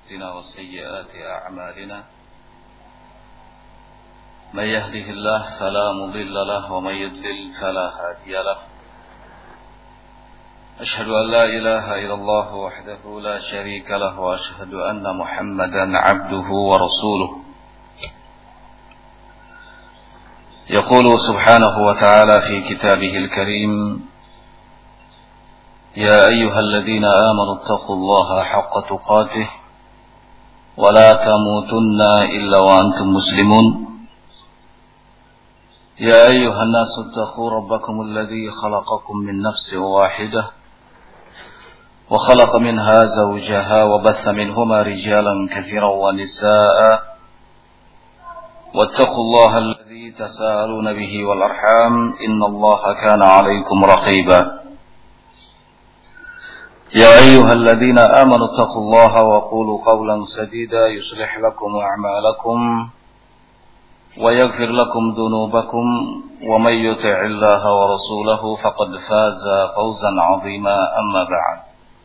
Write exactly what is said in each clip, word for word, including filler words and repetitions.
أنفسنا وسيئات أعمالنا من يهده الله فلا مضل له ومن يضلل فلا هادي له أشهد أن لا إله إلا الله وحده لا شريك له وأشهد أن محمدا عبده ورسوله يقول سبحانه وتعالى في كتابه الكريم يا أيها الذين آمنوا اتقوا الله حق تقاته ولا تموتن إلا وأنتم مسلمون يا أيها الناس اتقوا ربكم الذي خلقكم من نفس واحدة وخلق منها زوجها وبث منهما رجالا كثيرا ونساء واتقوا الله الذي تساءلون به والأرحام إن الله كان عليكم رقيبا يا أيها الذين آمنوا اتقوا الله وقولوا قولا سديدا يصلح لكم أعمالكم ويغفر لكم ذنوبكم ومن يطع الله ورسوله فقد فاز فوزا عظيما أما بعد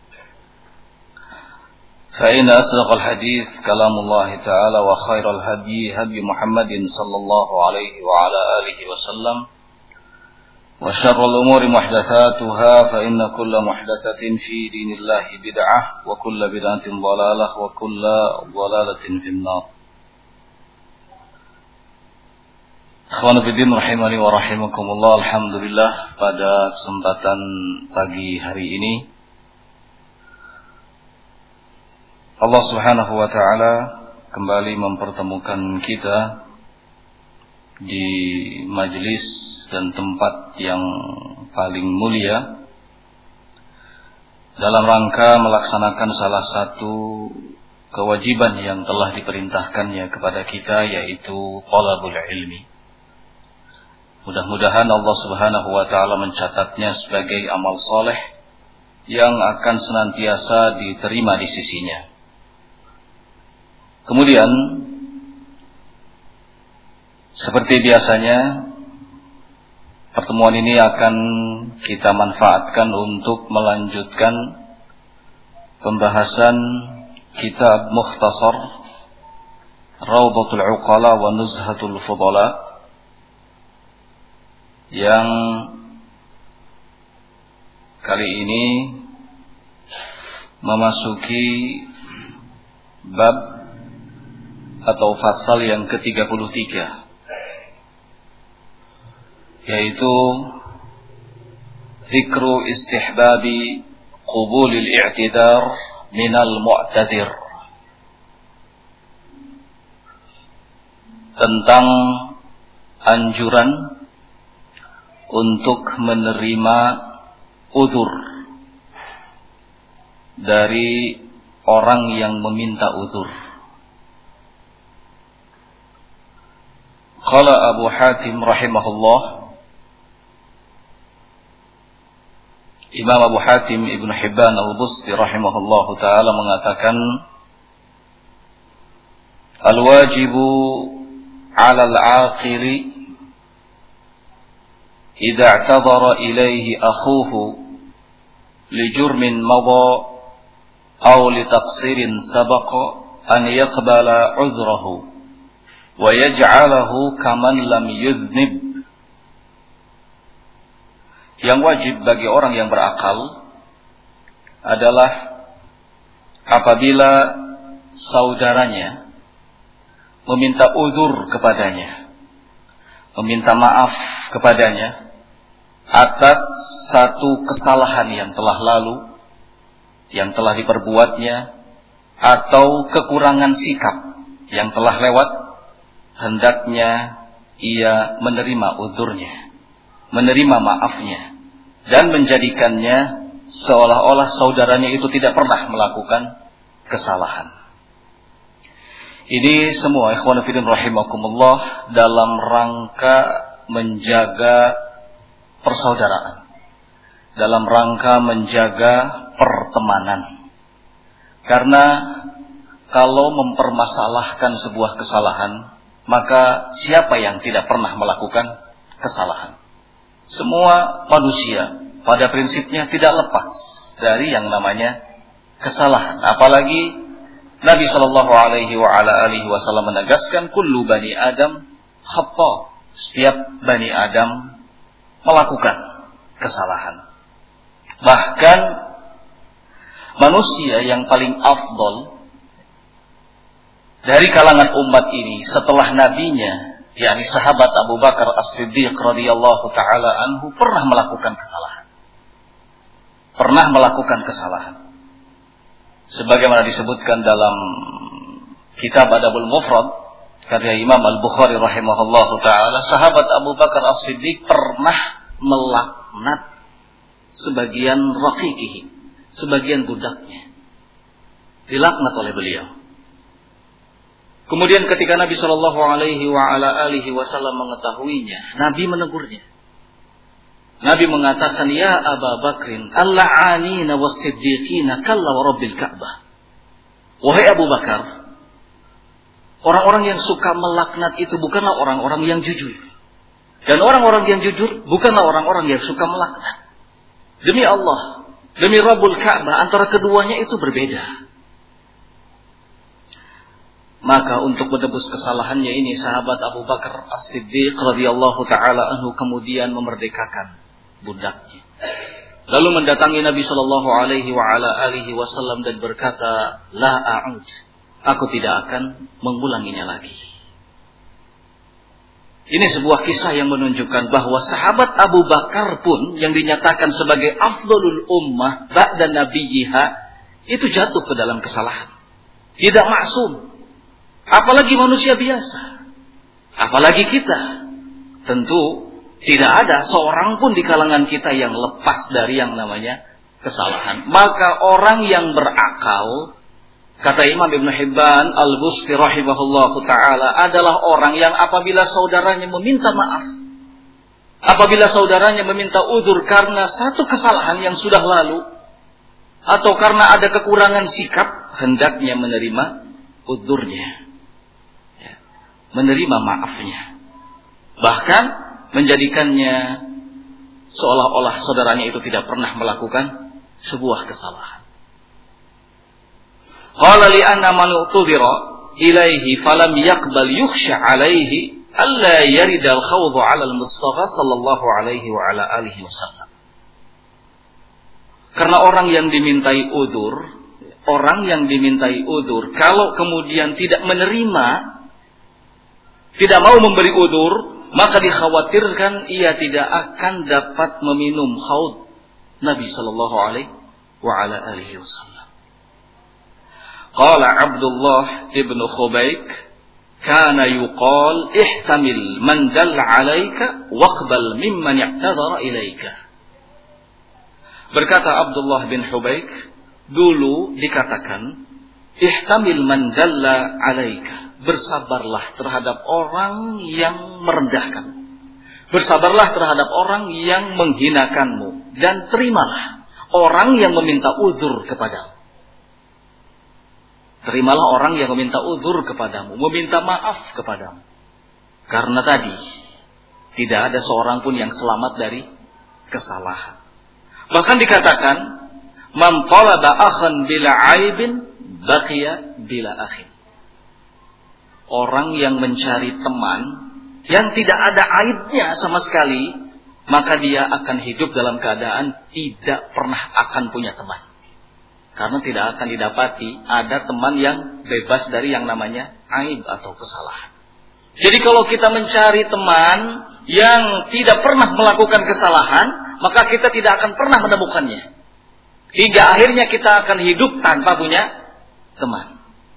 فإن أصدق الحديث كلام الله تعالى وخير الهدي هدي محمد صلى الله عليه وعلى آله وسلم وشر الأمور محدثاتها فإن كل محدثة في دين الله بدعة وكل بدعة ضلالة وكل ضلالة في النار. Ikhwan fillah rahimani wa rahimakumullah. Alhamdulillah, pada kesempatan pagi hari ini Allah Subhanahu wa taala kembali mempertemukan kita di majelis dan tempat yang paling mulia dalam rangka melaksanakan salah satu kewajiban yang telah diperintahkannya kepada kita, yaitu talabul ilmi. Mudah-mudahan Allah Subhanahu wa taala mencatatnya sebagai amal soleh yang akan senantiasa diterima di sisinya. Kemudian seperti biasanya, pertemuan ini akan kita manfaatkan untuk melanjutkan pembahasan kitab Mukhtasar Rawdatul Uqala wa Nuzhatul Fudala yang kali ini memasuki bab atau fasal yang ke tiga puluh tiga, yaitu zikru istihbabi qubulil i'tidar minal mu'tadir, tentang anjuran untuk menerima udzur dari orang yang meminta udzur. Qala Abu Hatim rahimahullah, Imam Abu Hatim Ibn Hibban al-Busti rahimahullah ta'ala mengatakan, al-wajibu ala al-aqili idza i'tadara ilayhi akhuhu li jurmin madha aw li taqsirin sabaqa an yaqbala 'udhrahu wa yaj'alahu kaman lam yudhnib. Yang wajib bagi orang yang berakal adalah apabila saudaranya meminta uzur kepadanya, meminta maaf kepadanya atas satu kesalahan yang telah lalu, yang telah diperbuatnya, atau kekurangan sikap yang telah lewat, hendaknya ia menerima uzurnya, menerima maafnya, dan menjadikannya seolah-olah saudaranya itu tidak pernah melakukan kesalahan. Ini semua ikhwan fillah rahimakumullah dalam rangka menjaga persaudaraan, dalam rangka menjaga pertemanan. Karena kalau mempermasalahkan sebuah kesalahan, maka siapa yang tidak pernah melakukan kesalahan? Semua manusia pada prinsipnya tidak lepas dari yang namanya kesalahan. Apalagi Nabi Shallallahu Alaihi Wasallam menegaskan, kullu bani Adam khata. Setiap bani Adam melakukan kesalahan. Bahkan manusia yang paling afdol dari kalangan umat ini setelah nabinya, yakni sahabat Abu Bakar As-Siddiq radhiyallahu taala anhu, pernah melakukan kesalahan. Pernah melakukan kesalahan. Sebagaimana disebutkan dalam kitab Adabul Mufrad karya Imam Al-Bukhari rahimahullahu taala, sahabat Abu Bakar As-Siddiq pernah melaknat sebagian raqiqihi, sebagian budaknya. Dilaknat oleh beliau. Kemudian ketika Nabi Shallallahu Alaihi Wasallam mengetahuinya, Nabi menegurnya. Nabi mengatakan, ya Abu Bakrin, al-la'anina was-siddiqina kalla wa rabbil Ka'bah. Wahai Abu Bakar, orang-orang yang suka melaknat itu bukanlah orang-orang yang jujur. Dan orang-orang yang jujur bukanlah orang-orang yang suka melaknat. Demi Allah, demi Rabbul Ka'bah, antara keduanya itu berbeda. Maka untuk menebus kesalahannya ini, sahabat Abu Bakar As-Siddiq radhiyallahu taala anhu kemudian memerdekakan budaknya. Lalu mendatangi Nabi Shallallahu Alaihi Wasallam dan berkata, la a'ud, aku tidak akan mengulanginya lagi. Ini sebuah kisah yang menunjukkan bahwa sahabat Abu Bakar pun yang dinyatakan sebagai afdalul ummah ba'da nabiyyiha itu jatuh ke dalam kesalahan. Tidak maksum. Apalagi manusia biasa. Apalagi kita. Tentu tidak ada seorang pun di kalangan kita yang lepas dari yang namanya kesalahan. Maka orang yang berakal, kata Imam Ibn Hibban Al-Busti rahimahullahu ta'ala, adalah orang yang apabila saudaranya meminta maaf, apabila saudaranya meminta uzur karena satu kesalahan yang sudah lalu, atau karena ada kekurangan sikap, hendaknya menerima uzurnya, ya, menerima maafnya. Bahkan menjadikannya seolah-olah saudaranya itu tidak pernah melakukan sebuah kesalahan. Qala li anna man utubira ilaihi falam yaqbal yukhsha alaihi alla yarida al-khawd 'ala al-Mustafa sallallahu alaihi wa ala alihi wasallam. Karena orang yang dimintai udzur, orang yang dimintai udzur kalau kemudian tidak menerima, tidak mau memberi udzur, maka dikhawatirkan ia tidak akan dapat meminum haud Nabi sallallahu alaihi wa ala alihi wasallam. Qala Abdullah ibn Khubayk, kana yuqal ihtamil man dalla alayka waqbal mimman i'tadara ilayka. Berkata Abdullah bin Khubayk, dulu dikatakan ihtamil man dalla alayka, bersabarlah terhadap orang yang merendahkan, bersabarlah terhadap orang yang menghinakanmu, dan terimalah orang yang meminta uzur kepadamu. Terimalah orang yang meminta uzur kepadamu, meminta maaf kepadamu. Karena tadi tidak ada seorang pun yang selamat dari kesalahan. Bahkan dikatakan, man talaba akhan bila aibin baqiya bila akhin. Orang yang mencari teman yang tidak ada aibnya sama sekali, maka dia akan hidup dalam keadaan tidak pernah akan punya teman. Karena tidak akan didapati ada teman yang bebas dari yang namanya aib atau kesalahan. Jadi kalau kita mencari teman yang tidak pernah melakukan kesalahan, maka kita tidak akan pernah menemukannya. Hingga akhirnya kita akan hidup tanpa punya teman.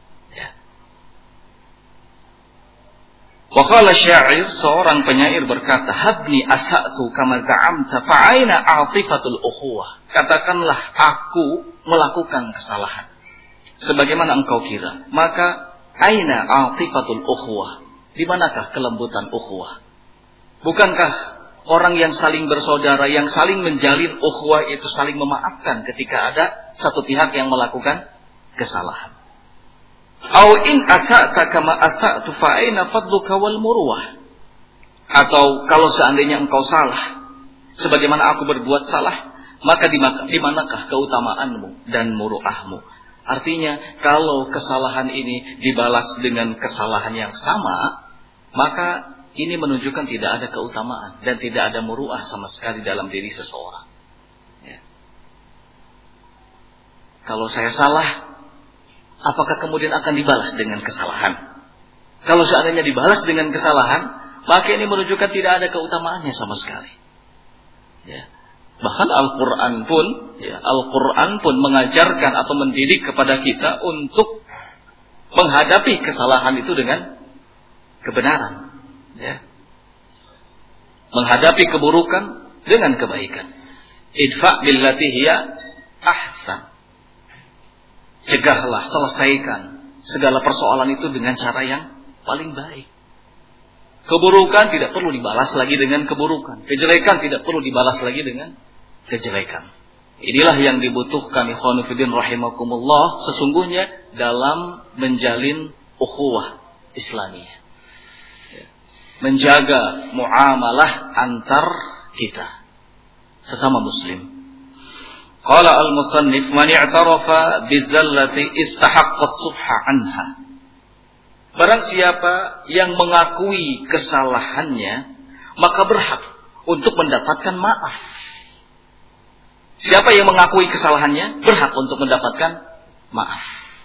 Waqala syair, seorang penyair berkata, habni asa'tu kama za'amta fa'aina a'tifatul ukhuwah. Katakanlah aku melakukan kesalahan sebagaimana engkau kira, maka aina a'tifatul ukhuwah, di manakah kelembutan ukhuwah? Bukankah orang yang saling bersaudara, yang saling menjalin ukhuwah itu saling memaafkan ketika ada satu pihak yang melakukan kesalahan? Au in asa'ta kama asa'tu fa aina fadluka wal murwah. Atau kalau seandainya engkau salah sebagaimana aku berbuat salah, maka di manakah keutamaanmu dan muruahmu? Artinya kalau kesalahan ini dibalas dengan kesalahan yang sama, maka ini menunjukkan tidak ada keutamaan dan tidak ada muru'ah sama sekali dalam diri seseorang. Ya. Kalau saya salah, apakah kemudian akan dibalas dengan kesalahan? Kalau seandainya dibalas dengan kesalahan, maka ini menunjukkan tidak ada keutamaannya sama sekali. Ya. Bahkan Al-Quran pun, ya, Al-Quran pun mengajarkan atau mendidik kepada kita untuk menghadapi kesalahan itu dengan kebenaran, ya. Menghadapi keburukan dengan kebaikan. Idfa' billati hiya ahsan. Cegahlah, selesaikan segala persoalan itu dengan cara yang paling baik. Keburukan tidak perlu dibalas lagi dengan keburukan. Kejelekan tidak perlu dibalas lagi dengan kejelekan. Inilah yang dibutuhkan ikhwanu fillah rahimakumullah sesungguhnya dalam menjalin ukhuwah Islamiyah. Menjaga muamalah antar kita sesama muslim. Qala al-musannif man i'tarafa bizallati istahaqqa as-subha anha. Barang siapa yang mengakui kesalahannya, maka berhak untuk mendapatkan maaf. Siapa yang mengakui kesalahannya, berhak untuk mendapatkan maaf.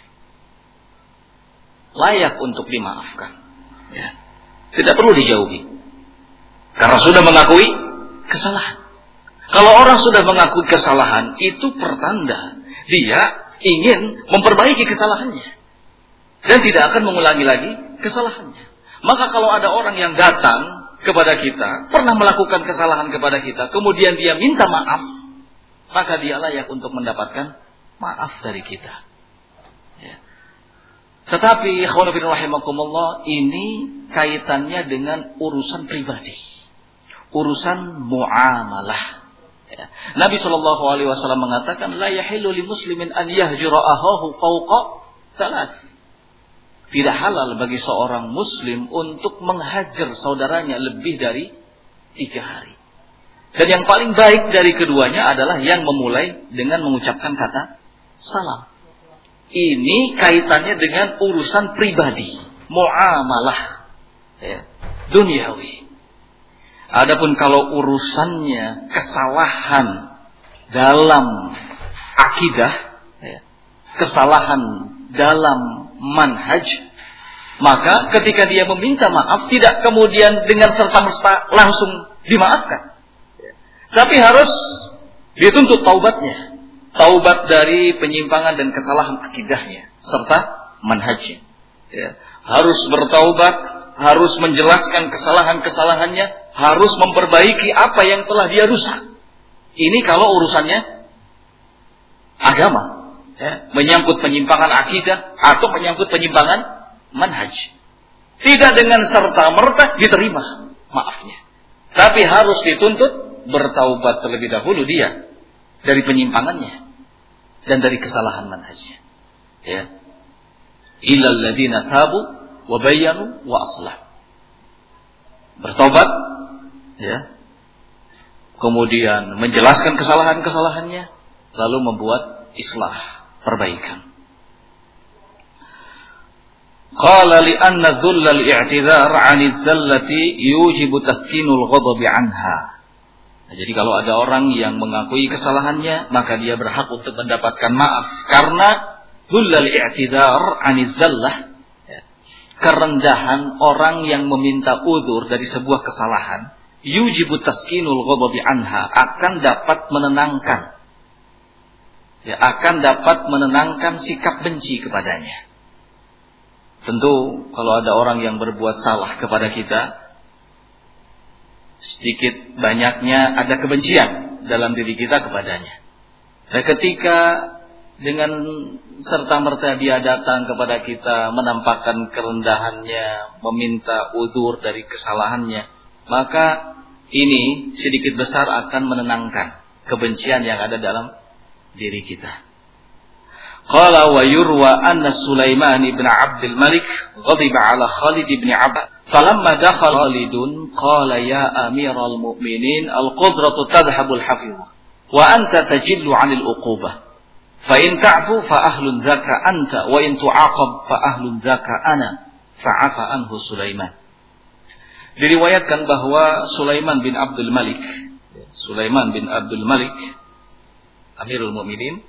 Layak untuk dimaafkan. Ya. Tidak perlu dijauhi. Karena sudah mengakui kesalahan. Kalau orang sudah mengakui kesalahan, itu pertanda dia ingin memperbaiki kesalahannya. Dan tidak akan mengulangi lagi kesalahannya. Maka kalau ada orang yang datang kepada kita, pernah melakukan kesalahan kepada kita, kemudian dia minta maaf, maka dia layak untuk mendapatkan maaf dari kita. Ya. Tetapi, ikhwan fillah rahimakumullah, ini kaitannya dengan urusan pribadi. Urusan muamalah. Ya. Nabi shallallahu alaihi wasallam mengatakan, La yahilu li muslimin an yahjura ahahu fawqa thalath. Tidak halal bagi seorang muslim untuk menghajar saudaranya lebih dari tiga hari. Dan yang paling baik dari keduanya adalah yang memulai dengan mengucapkan kata salam. Ini kaitannya dengan urusan pribadi, muamalah, ya, duniawi. Adapun kalau urusannya kesalahan dalam akidah, ya, kesalahan dalam manhaj, maka ketika dia meminta maaf tidak kemudian dengan serta-merta langsung dimaafkan, tapi harus dituntut taubatnya, taubat dari penyimpangan dan kesalahan akidahnya serta manhajnya. Ya. Harus bertaubat, harus menjelaskan kesalahan-kesalahannya, harus memperbaiki apa yang telah dia rusak. Ini kalau urusannya agama. Ya, menyangkut penyimpangan akidah atau menyangkut penyimpangan manhaj. Tidak dengan serta-merta diterima maafnya. Tapi harus dituntut bertaubat terlebih dahulu dia dari penyimpangannya dan dari kesalahan manhajnya. Ya. Illal ladzina tabu wa bayyanu wa aslah. Bertaubat, ya. Kemudian menjelaskan kesalahan-kesalahannya, lalu membuat islah, perbaikan. Qala li anna dhulla al-i'tidhar 'ani az-zallati yujibu taskinul ghadabi 'anha. Nah, jadi kalau ada orang yang mengakui kesalahannya, maka dia berhak untuk mendapatkan maaf karena dhulla al-i'tidhar 'ani az-zallah, ya, kerendahan orang yang meminta udzur dari sebuah kesalahan, yujibu taskinul ghadabi 'anha, akan dapat menenangkan, ya, akan dapat menenangkan sikap benci kepadanya. Tentu kalau ada orang yang berbuat salah kepada kita, sedikit banyaknya ada kebencian dalam diri kita kepadanya. Dan ketika dengan serta-merta dia datang kepada kita, menampakkan kerendahannya, meminta udzur dari kesalahannya, maka ini sedikit besar akan menenangkan kebencian yang ada dalam diri kita. Qala wa yurwa anna Sulaiman ibn Abdul Malik ghadiba ala Khalid ibn Abbas falamma dakhala Khalidun qala ya amiral mu'minin al-qudratu tadhhabul hafizah wa anta tajillu 'anil uqubah Fa in ta'fu fa ahlun dzaka anta wa in tu'aqab fa ahlun dzaka ana fa'afa anhu Sulaiman. Diriwayatkan bahwa Sulaiman bin Abdul Malik, Sulaiman bin Abdul Malik Amirul Mukminin,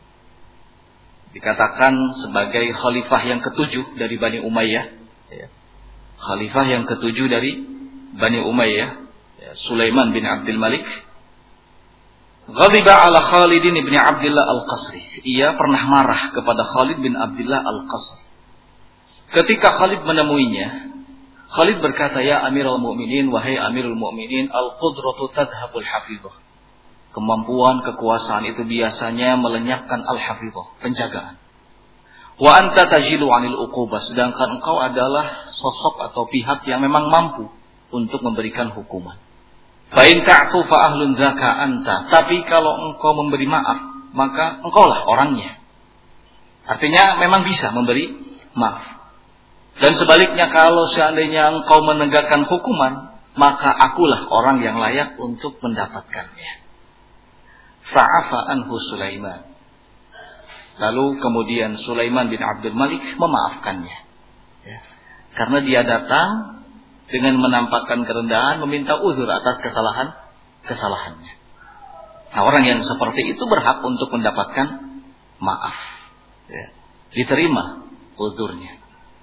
dikatakan sebagai khalifah yang ketujuh dari Bani Umayyah. Khalifah yang ketujuh dari Bani Umayyah, Sulaiman bin Abdul Malik. Ghadiba ala Khalid bin Abdullah Al-Qasri. Ia pernah marah kepada Khalid bin Abdullah Al-Qasri. Ketika Khalid menemuinya, Khalid berkata, "Ya Amirul Mukminin, wahai Amirul Mukminin, al-qudratu tadhhabul hafizah." Kemampuan, kekuasaan itu biasanya melenyapkan al-hafizah, penjagaan. Wa anta tajilu 'anil uqubah, sedangkan engkau adalah sosok atau pihak yang memang mampu untuk memberikan hukuman. Fa in ta'fu fa ahlun dzaka anta, tapi kalau engkau memberi maaf, maka engkaulah orangnya. Artinya memang bisa memberi maaf. Dan sebaliknya, kalau seandainya engkau menegakkan hukuman, maka akulah orang yang layak untuk mendapatkannya. Fa'afa anhu Sulaiman. Lalu kemudian Sulaiman bin Abdul Malik memaafkannya. Ya. Karena dia datang dengan menampakkan kerendahan, meminta uzur atas kesalahan kesalahannya. Nah, orang yang seperti itu berhak untuk mendapatkan maaf. Ya. Diterima uzurnya.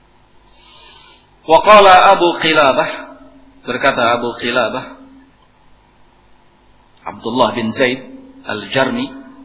Wa qala Abu Qilabah, berkata Abu Qilabah, Abdullah bin Zaid Al-Jarmi,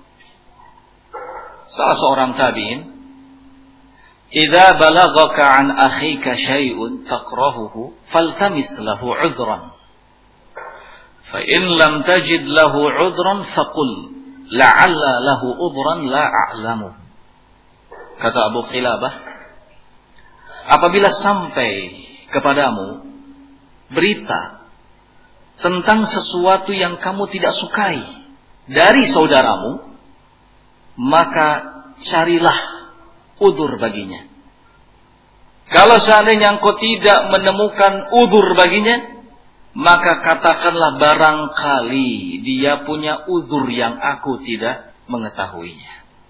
salah seorang tabi'in, "Idza balaghaka 'an akhika syai'un takrahuhu faltamis lahu 'udhran. Fa in lam tajid lahu 'udhran faqul la'alla lahu 'udhran la a'lamu." Kata Abu Qilabah, apabila sampai kepadamu berita tentang sesuatu yang kamu tidak sukai dari saudaramu, maka carilah udzur baginya. Kalau seandainya engkau tidak menemukan udzur baginya, maka katakanlah barangkali dia punya udzur yang aku tidak mengetahuinya.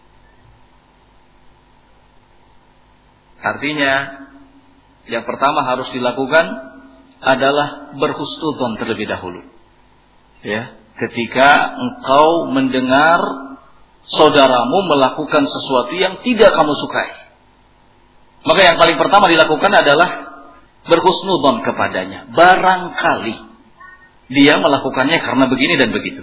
Artinya, yang pertama harus dilakukan adalah berhusnudzon terlebih dahulu. Ya. Ketika engkau mendengar saudaramu melakukan sesuatu yang tidak kamu sukai, maka yang paling pertama dilakukan adalah berhusnudzon kepadanya. Barangkali dia melakukannya karena begini dan begitu.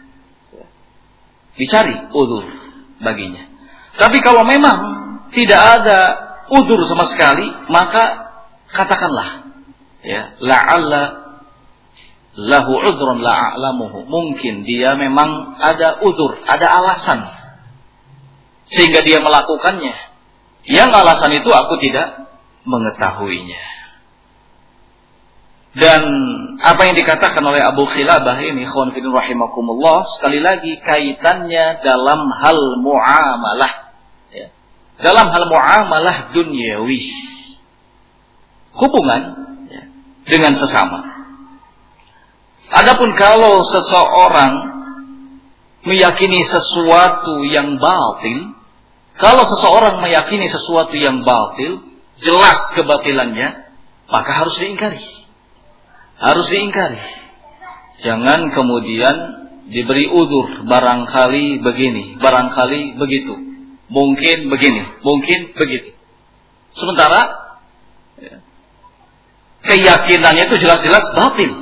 Dicari udzur baginya. Tapi kalau memang tidak ada udzur sama sekali, maka katakanlah, ya, la'alla lahu udhrun la a'lamuhu. Mungkin dia memang ada udzur, ada alasan sehingga dia melakukannya. Yang alasan itu aku tidak mengetahuinya. Dan apa yang dikatakan oleh Abu Qilabah ini, ikhwan fillah rahimakumullah, sekali lagi kaitannya dalam hal muamalah, ya. Dalam hal muamalah duniawi, hubungan, ya, dengan sesama. Adapun kalau seseorang meyakini sesuatu yang batil, kalau seseorang meyakini sesuatu yang batil, jelas kebatilannya, maka harus diingkari. Harus diingkari. Jangan kemudian diberi udzur, barangkali begini, barangkali begitu, mungkin begini, mungkin begitu. Sementara ya, keyakinannya itu jelas-jelas batil.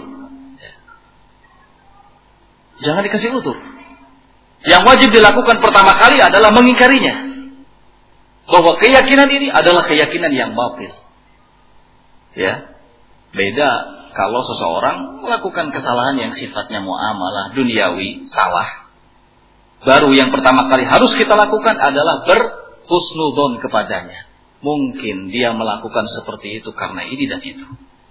Jangan dikasih udzur. Yang wajib dilakukan pertama kali adalah mengingkarinya. Bahwa keyakinan ini adalah keyakinan yang batil. Ya. Beda kalau seseorang melakukan kesalahan yang sifatnya muamalah duniawi, salah. Baru yang pertama kali harus kita lakukan adalah berhusnudzon kepadanya. Mungkin dia melakukan seperti itu karena ini dan itu.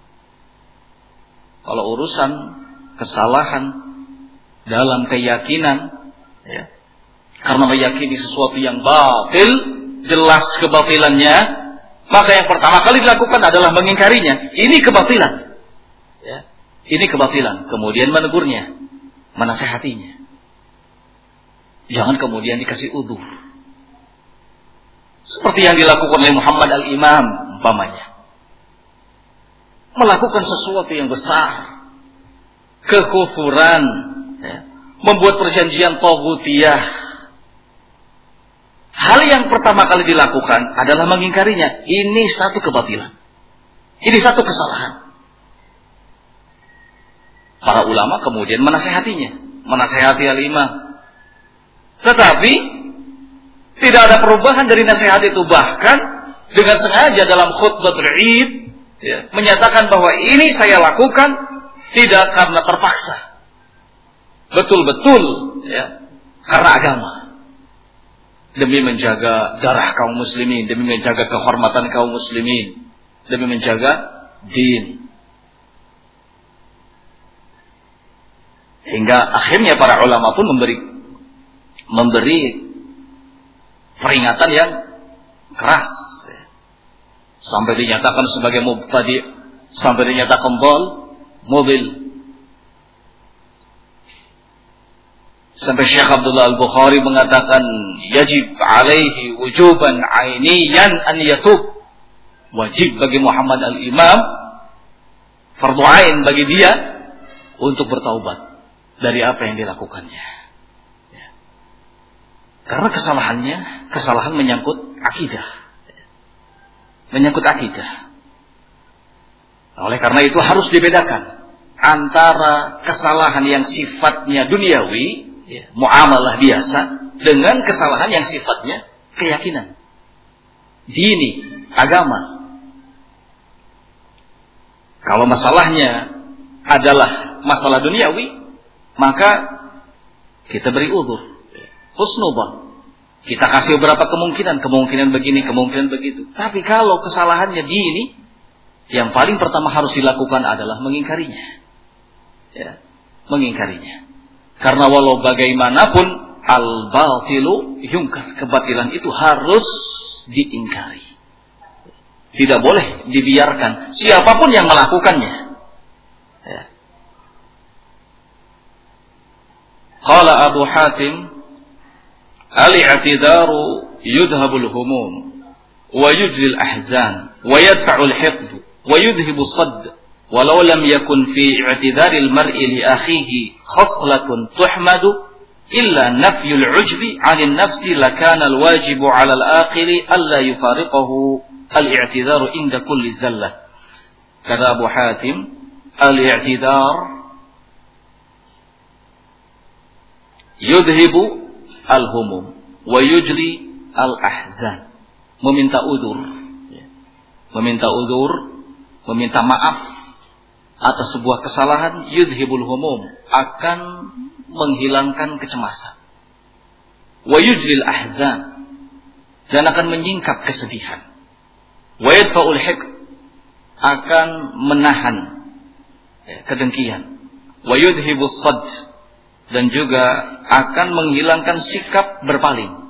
Kalau urusan kesalahan dalam keyakinan, ya, karena meyakini sesuatu yang batil, jelas kebatilannya, maka yang pertama kali dilakukan adalah mengingkarinya. Ini kebatilan, ya, ini kebatilan. Kemudian menegurnya, menasehatinya. Jangan kemudian dikasih udzur. Seperti yang dilakukan oleh Muhammad al-Imam umpamanya. Melakukan sesuatu yang besar, kekufuran, ya, membuat perjanjian tagutiyah. Hal yang pertama kali dilakukan adalah mengingkarinya. Ini satu kebatilan. Ini satu kesalahan. Para ulama kemudian menasehatinya, menasehati al-imam. Tetapi tidak ada perubahan dari nasihat itu. Bahkan dengan sengaja dalam khutbatul Id, ya, menyatakan bahwa ini saya lakukan tidak karena terpaksa, betul-betul, ya, karena agama, demi menjaga darah kaum muslimin, demi menjaga kehormatan kaum muslimin, demi menjaga din. Hingga akhirnya para ulama pun memberi memberi peringatan yang keras, sampai dinyatakan sebagai mubtadi', sampai dinyatakan dhal mobil. Sampai Syekh Abdullah Al-Bukhari mengatakan yajib alaihi wujuban ainiyan an yatub. Wajib bagi Muhammad al-Imam, fardu ain bagi dia untuk bertaubat dari apa yang dilakukannya. Ya. Karena kesalahannya, kesalahan menyangkut akidah. Menyangkut akidah. Oleh karena itu harus dibedakan antara kesalahan yang sifatnya duniawi, ya, muamalah biasa, dengan kesalahan yang sifatnya keyakinan, dini, agama. Kalau masalahnya adalah masalah duniawi, maka kita beri udzur, husnubah. Kita kasih beberapa kemungkinan, kemungkinan begini, kemungkinan begitu. Tapi kalau kesalahannya dini, yang paling pertama harus dilakukan adalah mengingkarinya. Ya, mengingkarinya. Karena walau bagaimanapun al-batilu yungkar, kebatilan itu harus diingkari. Tidak boleh dibiarkan siapapun yang melakukannya. Ya. Qala Abu Hatim, al-i'tidaru yudhabul humum wa yujlil ahzan wa yadfa'ul hiqd wa yudhibu sadd walau lam yakun fi i'tidaril mar'i li akhihi khaslatun tuhmadu illa nafyul ujbi 'anil nafsi lakana al-wajibu 'ala al-aqili alla yufariqahu al-i'tidaru inda kulli zallah. Kata Abu Hatim, al-i'tidar yudhibu al-humum wa yujli al-ahzan. Meminta udzur, meminta udzur, meminta maaf atas sebuah kesalahan, yudhibul humum, akan menghilangkan kecemasan. Wa yujli al-ahzan, dan akan menyingkap kesedihan. Wa yadfa'ul hiqd, akan menahan kedengkian. Wa yudhibus sadd, dan juga akan menghilangkan sikap berpaling.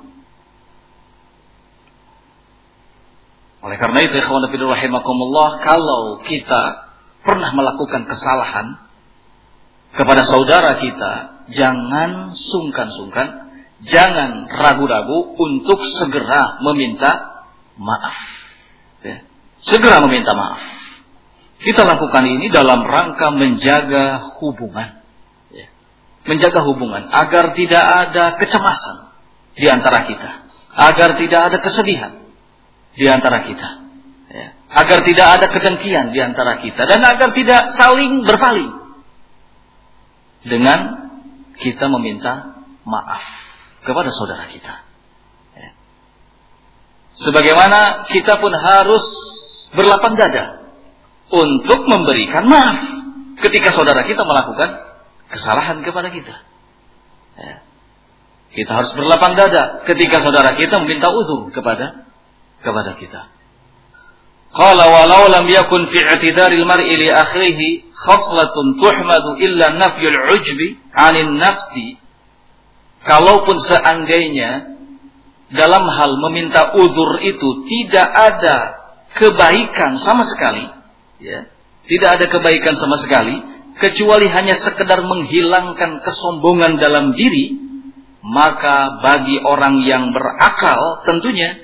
Oleh karena itu, ikhwan fillah rahimakumullah, kalau kita pernah melakukan kesalahan kepada saudara kita, jangan sungkan-sungkan, jangan ragu-ragu untuk segera meminta maaf. Ya. Segera meminta maaf. Kita lakukan ini dalam rangka menjaga hubungan. Menjaga hubungan agar tidak ada kecemasan di antara kita, agar tidak ada kesedihan di antara kita, ya, agar tidak ada kedengkian di antara kita, dan agar tidak saling berpaling dengan kita meminta maaf kepada saudara kita. Ya. Sebagaimana kita pun harus berlapang dada untuk memberikan maaf ketika saudara kita melakukan kesalahan kepada kita. Ya. Kita harus berlapang dada ketika saudara kita meminta udzur kepada kepada kita. Qala walau lam yakun fi i'tidaril mar'i li akhihi khaslatun tuhmadu illa nafyul ujbi 'anil nafsi. Kalaupun seandainya dalam hal meminta udzur itu tidak ada kebaikan sama sekali, ya, tidak ada kebaikan sama sekali, kecuali hanya sekedar menghilangkan kesombongan dalam diri, maka bagi orang yang berakal tentunya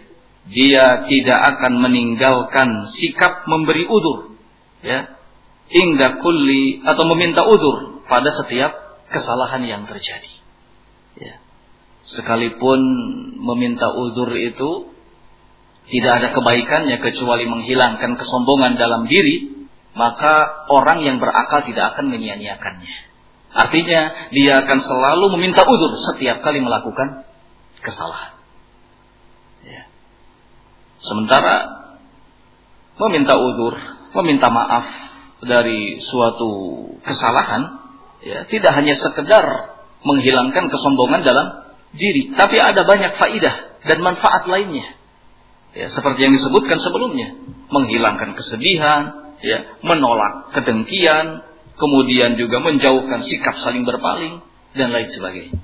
dia tidak akan meninggalkan sikap memberi udzur, ya, inda kulli, atau meminta udzur pada setiap kesalahan yang terjadi. Ya. Sekalipun meminta udzur itu tidak ada kebaikannya kecuali menghilangkan kesombongan dalam diri, maka orang yang berakal tidak akan menyia-nyiakannya. Artinya dia akan selalu meminta udzur setiap kali melakukan kesalahan. Ya. Sementara meminta udzur, meminta maaf dari suatu kesalahan, ya, tidak hanya sekedar menghilangkan kesombongan dalam diri, tapi ada banyak faidah dan manfaat lainnya. Ya, seperti yang disebutkan sebelumnya, menghilangkan kesedihan, ya, menolak kedengkian, kemudian juga menjauhkan sikap saling berpaling dan lain sebagainya.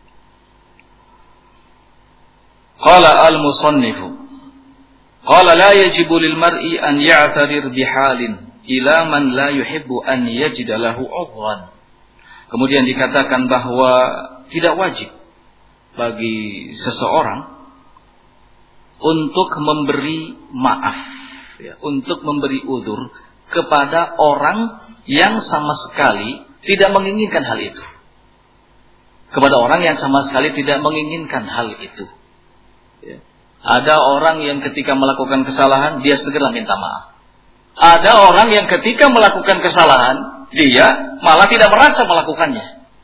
Qala al-musannifu qala la yajibu lil mar'i an ya'tadir bihalin ila man la yuhibbu an yajida lahu 'udhran. Kemudian dikatakan bahwa tidak wajib bagi seseorang untuk memberi maaf, ya, untuk memberi udzur kepada orang yang sama sekali tidak menginginkan hal itu. Kepada orang yang sama sekali tidak menginginkan hal itu. Ya. Ada orang yang ketika melakukan kesalahan, dia segera minta maaf. Ada orang yang ketika melakukan kesalahan, dia malah tidak merasa melakukannya.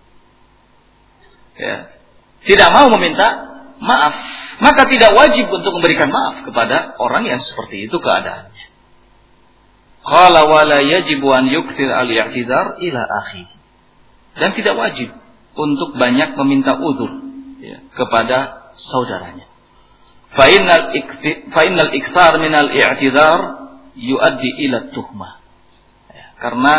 Ya. Tidak mau meminta maaf. Maka tidak wajib untuk memberikan maaf kepada orang yang seperti itu keadaannya. Qala wa la yajibu an yukthir al-i'tidar ila akhi. Dan tidak wajib untuk banyak meminta udzur, ya, kepada saudaranya. Fa innal ikthar min al-i'tidar yuaddi ila tuhmah. Ya, karena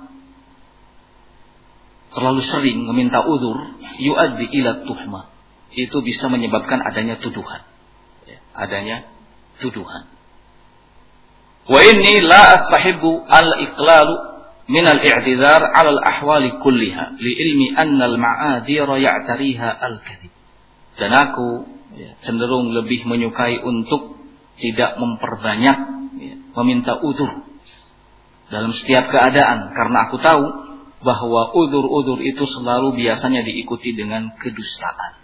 terlalu sering meminta udzur yuaddi ila tuhmah, itu bisa menyebabkan adanya tuduhan, ya, adanya tuduhan. Wa inni la astahibbu al-iqlalu min al-i'tidar 'ala al-ahwali kulliha li ilmi anna al-ma'adira ya'tariha al-kadhib. Dan aku, ya, cenderung lebih menyukai untuk tidak memperbanyak, ya, meminta udzur dalam setiap keadaan, karena aku tahu bahwa udzur-udzur itu selalu biasanya diikuti dengan kedustaan.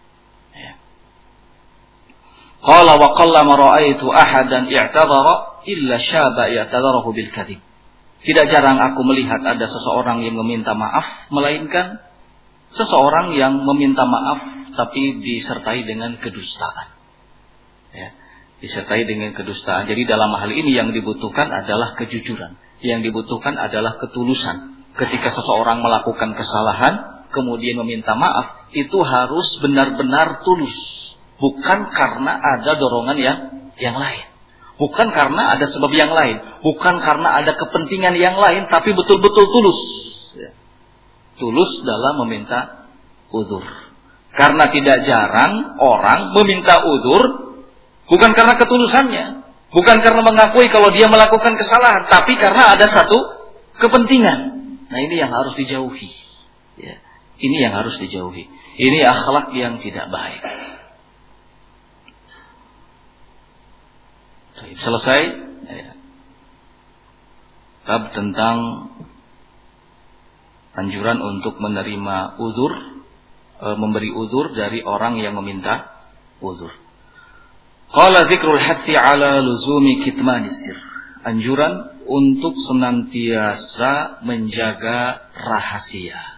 Qala wa qallama ra'aitu ahadan i'tadara illa syaba i'tadarahu bil kadhib. Tidak jarang aku melihat ada seseorang yang meminta maaf, melainkan seseorang yang meminta maaf tapi disertai dengan kedustaan. Ya, disertai dengan kedustaan. Jadi dalam hal ini yang dibutuhkan adalah kejujuran, yang dibutuhkan adalah ketulusan. Ketika seseorang melakukan kesalahan kemudian meminta maaf, itu harus benar-benar tulus. Bukan karena ada dorongan yang yang lain. Bukan karena ada sebab yang lain. Bukan karena ada kepentingan yang lain. Tapi betul-betul tulus. Ya. Tulus dalam meminta udzur. Karena tidak jarang orang meminta udzur bukan karena ketulusannya. Bukan karena mengakui kalau dia melakukan kesalahan. Tapi karena ada satu kepentingan. Nah, ini yang harus dijauhi. Ya. Ini yang harus dijauhi. Ini akhlak yang tidak baik. Selesai, ya, bab tentang anjuran untuk menerima udzur, e, memberi udzur dari orang yang meminta udzur. Qala dzikrul hathi ala luzumi kitmanis sir. Anjuran untuk senantiasa menjaga rahasia.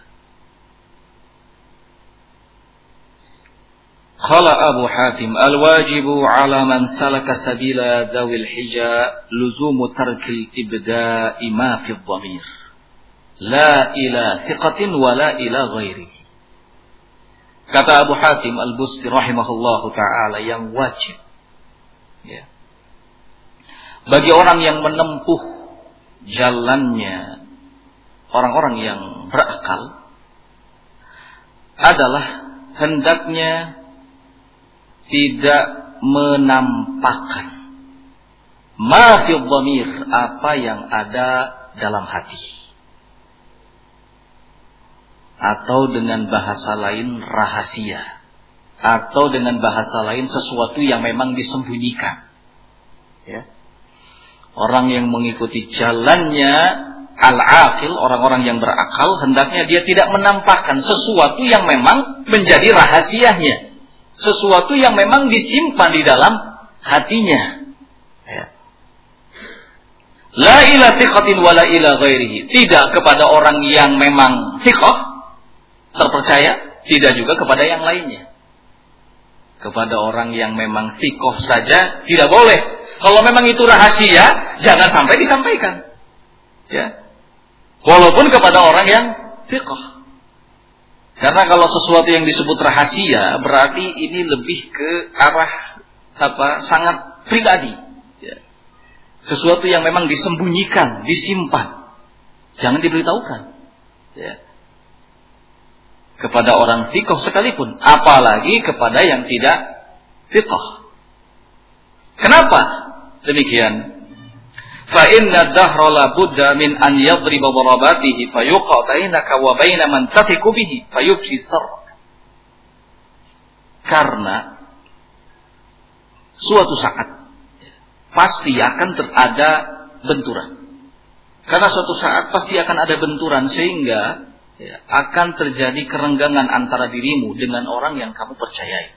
Qala Abu Hatim al-wajibu ala man salaka sabila dzawil hija luzumu tarkil ibda'i ma fi dhamir la ila thiqatin wa la ila ghairihi. Kata Abu Hatim al-Busti rahimahullahu ta'ala, yang wajib, ya, bagi orang yang menempuh jalannya orang-orang yang berakal adalah hendaknya tidak menampakkan ma fi dhamir, apa yang ada dalam hati, atau dengan bahasa lain rahasia, Atau dengan bahasa lain sesuatu yang memang disembunyikan. Ya. Orang yang mengikuti jalannya al-aqil, orang-orang yang berakal, hendaknya dia tidak menampakkan sesuatu yang memang menjadi rahasianya. Sesuatu yang memang disimpan di dalam hatinya. Ya. La ila thiqatin wa la ila ghairihi. Tidak kepada orang yang memang thiqah, terpercaya, tidak juga kepada yang lainnya. Kepada orang yang memang thiqah saja tidak boleh. Kalau memang itu rahasia, jangan sampai disampaikan. Ya. Walaupun kepada orang yang thiqah. Karena kalau sesuatu yang disebut rahasia, berarti ini lebih ke arah apa? Sangat pribadi. Sesuatu yang memang disembunyikan, disimpan. Jangan diberitahukan. Ya. Kepada orang thiqah sekalipun. Apalagi kepada yang tidak thiqah. Kenapa demikian? Fa inna dahra la budda min an yadriba darabatihi fayuqa bainaka wa baina man tathiqu bihi fayubsi sarrak. Karena suatu saat pasti akan ada benturan. Karena suatu saat pasti akan ada benturan sehingga ya, akan terjadi kerenggangan antara dirimu dengan orang yang kamu percayai.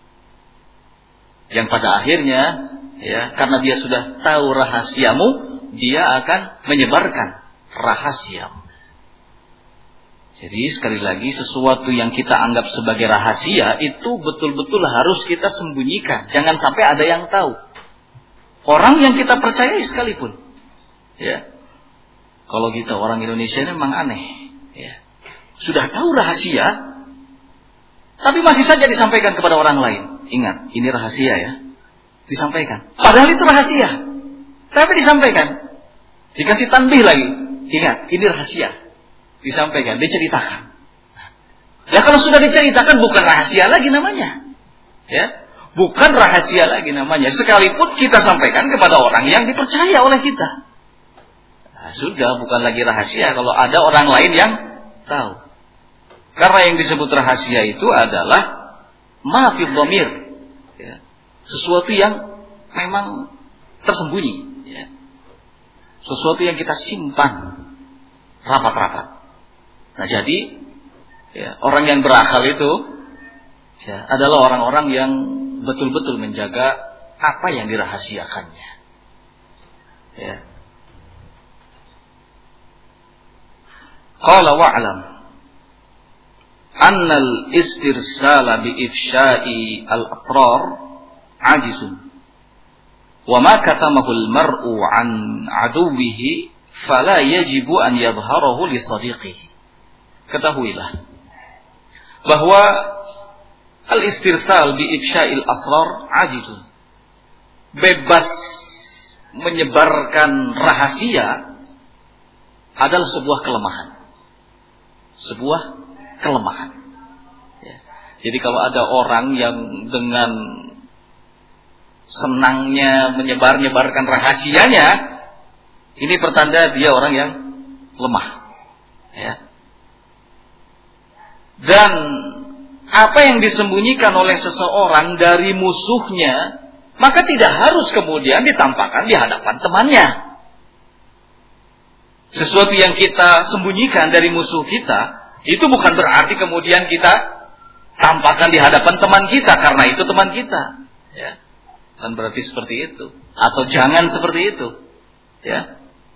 Yang pada akhirnya ya, karena dia sudah tahu rahasiamu, dia akan menyebarkan rahasiamu. Jadi sekali lagi sesuatu yang kita anggap sebagai rahasia itu betul-betul harus kita sembunyikan. Jangan sampai ada yang tahu. Orang yang kita percayai sekalipun. Ya. Kalau kita orang Indonesia ini memang aneh. Ya. Sudah tahu rahasia, tapi masih saja disampaikan kepada orang lain. Ingat, ini rahasia ya. Disampaikan. Padahal itu rahasia. Tapi disampaikan. Dikasih tanbih lagi. Ingat, ini rahasia. Disampaikan, diceritakan. Ya kalau sudah diceritakan bukan rahasia lagi namanya. Ya. Bukan rahasia lagi namanya. Sekalipun kita sampaikan kepada orang yang dipercaya oleh kita. Nah, sudah bukan lagi rahasia kalau ada orang lain yang tahu. Karena yang disebut rahasia itu adalah ma fi dhamir. Ya. Sesuatu yang memang tersembunyi. Ya. Sesuatu yang kita simpan rapat-rapat. Nah jadi ya, orang yang berakal itu ya, adalah orang-orang yang betul-betul menjaga apa yang dirahasiakannya. Ya. Qala wa'lam anna al-istirsala bi ifsha'i al-asrar ajizun wa ma katamahu al-mar'u an aduwwihi fala yajibu an yadhharahu li sadiqihi. Ketahuilah bahwa al-istirsal bi ifsya'il asrar ajizun. Bebas menyebarkan rahasia adalah sebuah kelemahan. Sebuah kelemahan. Ya. Jadi kalau ada orang yang dengan senangnya menyebar-nyebarkan rahasianya, ini pertanda dia orang yang lemah. Ya. Dan apa yang disembunyikan oleh seseorang dari musuhnya, maka tidak harus kemudian ditampakkan di hadapan temannya. Sesuatu yang kita sembunyikan dari musuh kita, itu bukan berarti kemudian kita tampakkan di hadapan teman kita, karena itu teman kita. Ya. Kan berarti seperti itu. Atau jangan seperti itu. Ya.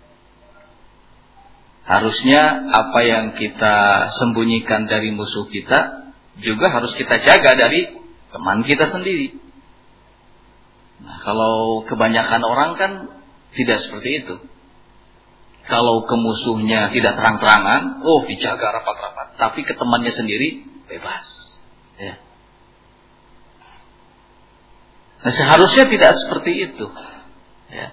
Harusnya apa yang kita sembunyikan dari musuh kita juga harus kita jaga dari teman kita sendiri. Nah, kalau kebanyakan orang kan tidak seperti itu. Kalau ke musuhnya tidak terang-terangan, oh dijaga rapat-rapat. Tapi ke temannya sendiri bebas. Ya. Nah, seharusnya tidak seperti itu. Ya.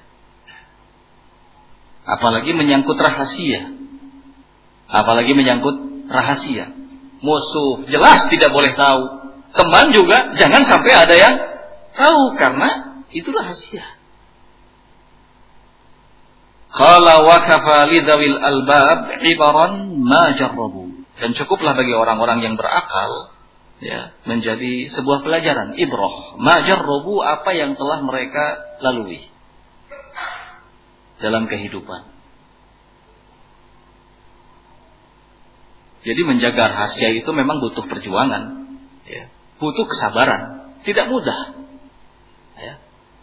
Apalagi menyangkut rahasia. Apalagi menyangkut rahasia. Musuh jelas tidak boleh tahu. Teman juga jangan sampai ada yang tahu, karena itu rahasia. Qala wa kafa lidzawil albab ibaran ma jarrabu. Dan cukuplah bagi orang-orang yang berakal ya, menjadi sebuah pelajaran, ibrah, ma jarrabu, apa yang telah mereka lalui dalam kehidupan. Jadi menjaga rahasia itu memang butuh perjuangan, ya, butuh kesabaran, tidak mudah, ya.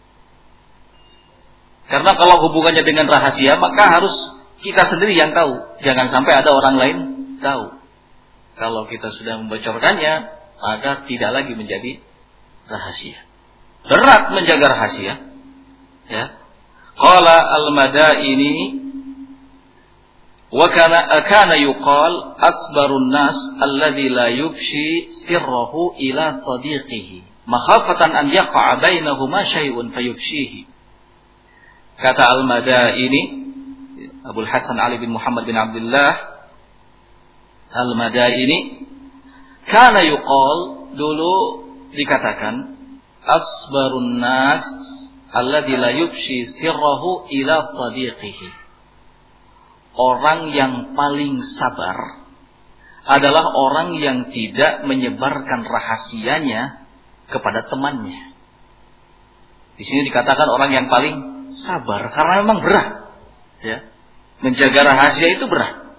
Karena kalau hubungannya dengan rahasia, maka harus kita sendiri yang tahu, jangan sampai ada orang lain tahu. Kalau kita sudah membocorkannya, maka tidak lagi menjadi rahasia. Berat menjaga rahasia. Ya. Qala al-Madaini wa kana kana yuqal asbarun nas alladhi la yubshi sirrahu ila sadiqihi makhafatan an yaqa'a bainahuma syai'un fayubshihi. Kata al-Madaini, Abdul Hasan Ali bin Muhammad bin Abdullah al-Madaini, kana yuqal, dulu dikatakan, asbarun nas alladzi la yubshi sirrahu ila sadiqihi. Orang yang paling sabar adalah orang yang tidak menyebarkan rahasianya kepada temannya. Di sini dikatakan orang yang paling sabar karena memang berat, ya. Menjaga rahasia itu berat.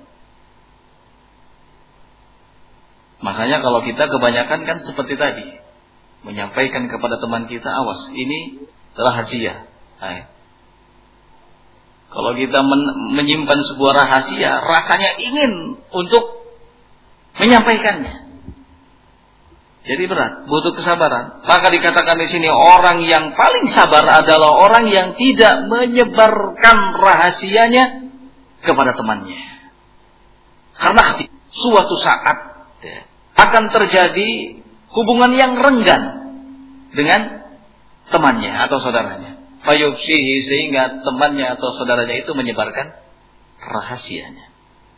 Makanya kalau kita kebanyakan kan seperti tadi, menyampaikan kepada teman kita, awas, ini rahasia. Nah, kalau kita men- menyimpan sebuah rahasia, rasanya ingin untuk menyampaikannya. Jadi berat, butuh kesabaran. Maka dikatakan di sini orang yang paling sabar adalah orang yang tidak menyebarkan rahasianya kepada temannya. Karena suatu saat, ya, akan terjadi hubungan yang renggan dengan temannya atau saudaranya. Fayubshihi, sehingga temannya atau saudaranya itu menyebarkan rahasianya.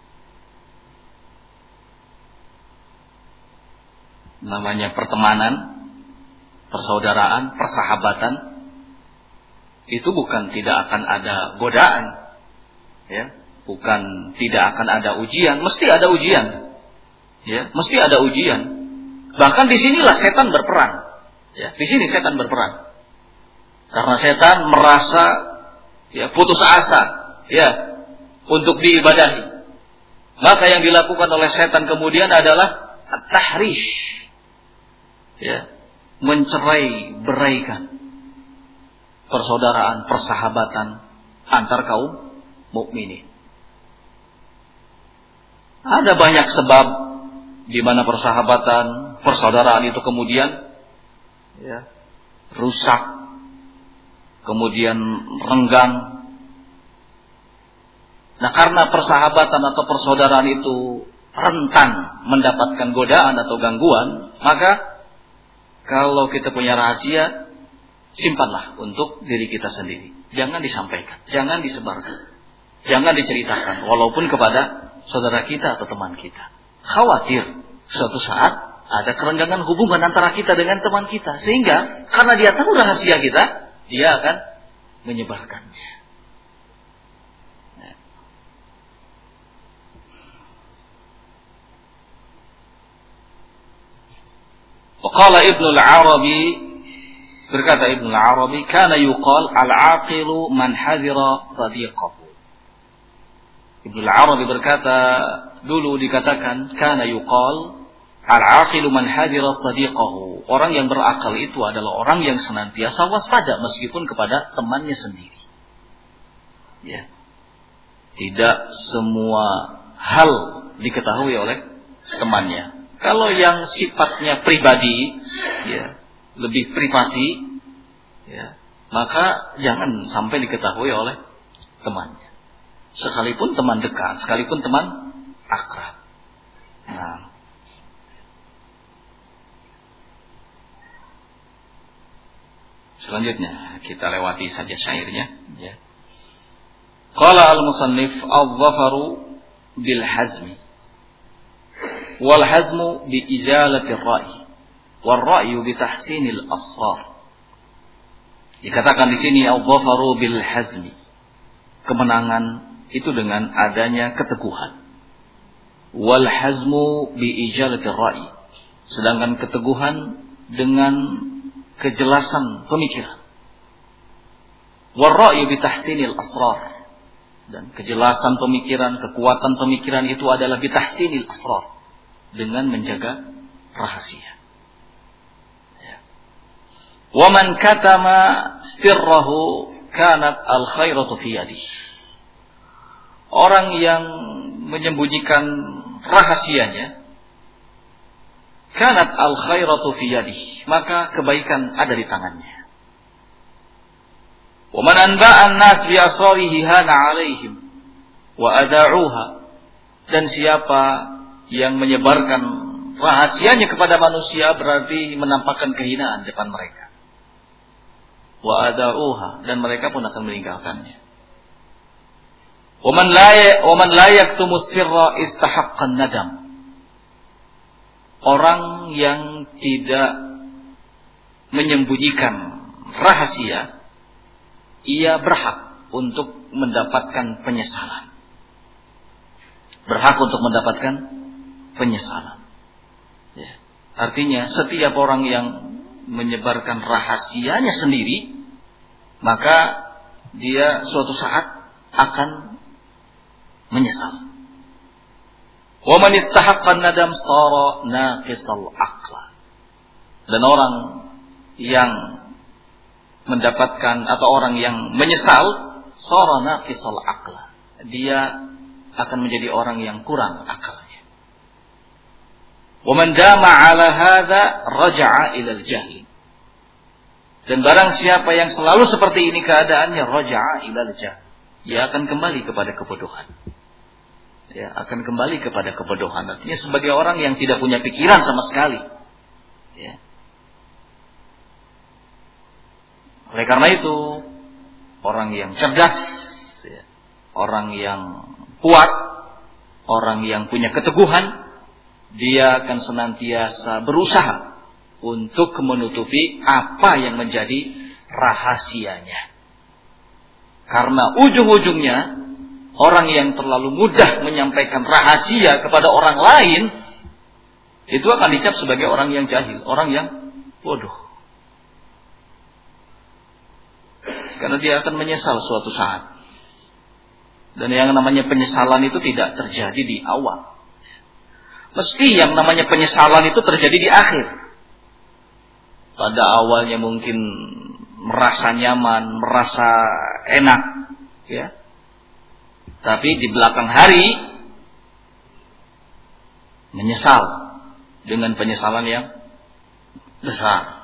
Namanya pertemanan, persaudaraan, persahabatan, itu bukan tidak akan ada godaan, ya, bukan tidak akan ada ujian, mesti ada ujian. Ya, mesti ada ujian. Bahkan di sinilah setan berperan. Ya, di sini setan berperan. Karena setan merasa, ya, putus asa, ya, untuk diibadahi. Maka yang dilakukan oleh setan kemudian adalah at-tahrish. Ya, mencerai beraikan persaudaraan, persahabatan antar kaum mukminin. Ada banyak sebab di mana persahabatan, persaudaraan itu kemudian, ya, rusak, kemudian renggang. Nah, karena persahabatan atau persaudaraan itu rentan mendapatkan godaan atau gangguan, maka kalau kita punya rahasia, simpanlah untuk diri kita sendiri. Jangan disampaikan, jangan disebarkan, jangan diceritakan, walaupun kepada saudara kita atau teman kita. Khawatir suatu saat ada kerenggangan hubungan antara kita dengan teman kita, sehingga karena dia tahu rahasia kita, dia akan menyebarkannya. Qala Ibnu al-Arabi, berkata Ibnu al-Arabi, kana yuqal al-aqilu man hadira sadiqahu. Ibnu al-Arabi berkata, dulu dikatakan kana yuqal al-aqilu man hadira sadiqahu. Orang yang berakal itu adalah orang yang senantiasa waspada meskipun kepada temannya sendiri. Ya. Tidak semua hal diketahui oleh temannya. Kalau yang sifatnya pribadi, ya, lebih privasi, ya, maka jangan sampai diketahui oleh temannya. Sekalipun teman dekat, sekalipun teman akrab. Nah, selanjutnya kita lewati saja syairnya. Ya. Qala al-musannif al-zafaru bil hazmi. Wal hazmu bi izalatir ra'i, wal ra'yu bi tahsinil asrar. Dikatakan di sini al-dhafaru bil hazmi. Kemenangan itu dengan adanya keteguhan. Wal hazmu bi izalatir ra'i. Sedangkan keteguhan dengan kejelasan pemikiran. War-ra'yu bi tahsinil asrar. Dan kejelasan pemikiran, kekuatan pemikiran itu adalah bi tahsinil asrar, dengan menjaga rahasia. Ya. Wa man katama sirrahu kanat al-khairatu fi yadihi. Orang yang menyembunyikan rahasianya, kanat al-khairatu fi yadihi, maka kebaikan ada di tangannya. Wa man anba'a an-nas bi asrarihi hana 'alaihim wa ada'uha. Dan siapa yang menyebarkan rahasianya kepada manusia berarti menampakkan kehinaan depan mereka. Wa ada'uha, dan mereka pun akan meninggalkannya. Wa man la wa man la yaktumu sirra istahaqqa an-nadam. Orang yang tidak menyembunyikan rahasia, ia berhak untuk mendapatkan penyesalan. Berhak untuk mendapatkan penyesalan. Ya. Artinya setiap orang yang menyebarkan rahasianya sendiri, maka dia suatu saat akan menyesal. Wa man istahaqqa an-nadam sara naqisal aqla. Dan orang yang mendapatkan atau orang yang menyesal, sara naqisal aqla, dia akan menjadi orang yang kurang akalnya. Wa man dama 'ala hadza raja'a ila al-jahl. Dan barang siapa yang selalu seperti ini keadaannya, raja'a ila al-jahl, dia akan kembali kepada kebodohan. Ya, akan kembali kepada kebodohan. Artinya sebagai orang yang tidak punya pikiran sama sekali. Ya. Oleh karena itu, orang yang cerdas, ya, orang yang kuat, orang yang punya keteguhan, dia akan senantiasa berusaha untuk menutupi apa yang menjadi rahasianya. Karena ujung-ujungnya, orang yang terlalu mudah menyampaikan rahasia kepada orang lain, itu akan dicap sebagai orang yang jahil, orang yang bodoh. Karena dia akan menyesal suatu saat. Dan yang namanya penyesalan itu tidak terjadi di awal. Mesti yang namanya penyesalan itu terjadi di akhir. Pada awalnya mungkin merasa nyaman, merasa enak, ya. Tapi di belakang hari menyesal dengan penyesalan yang besar.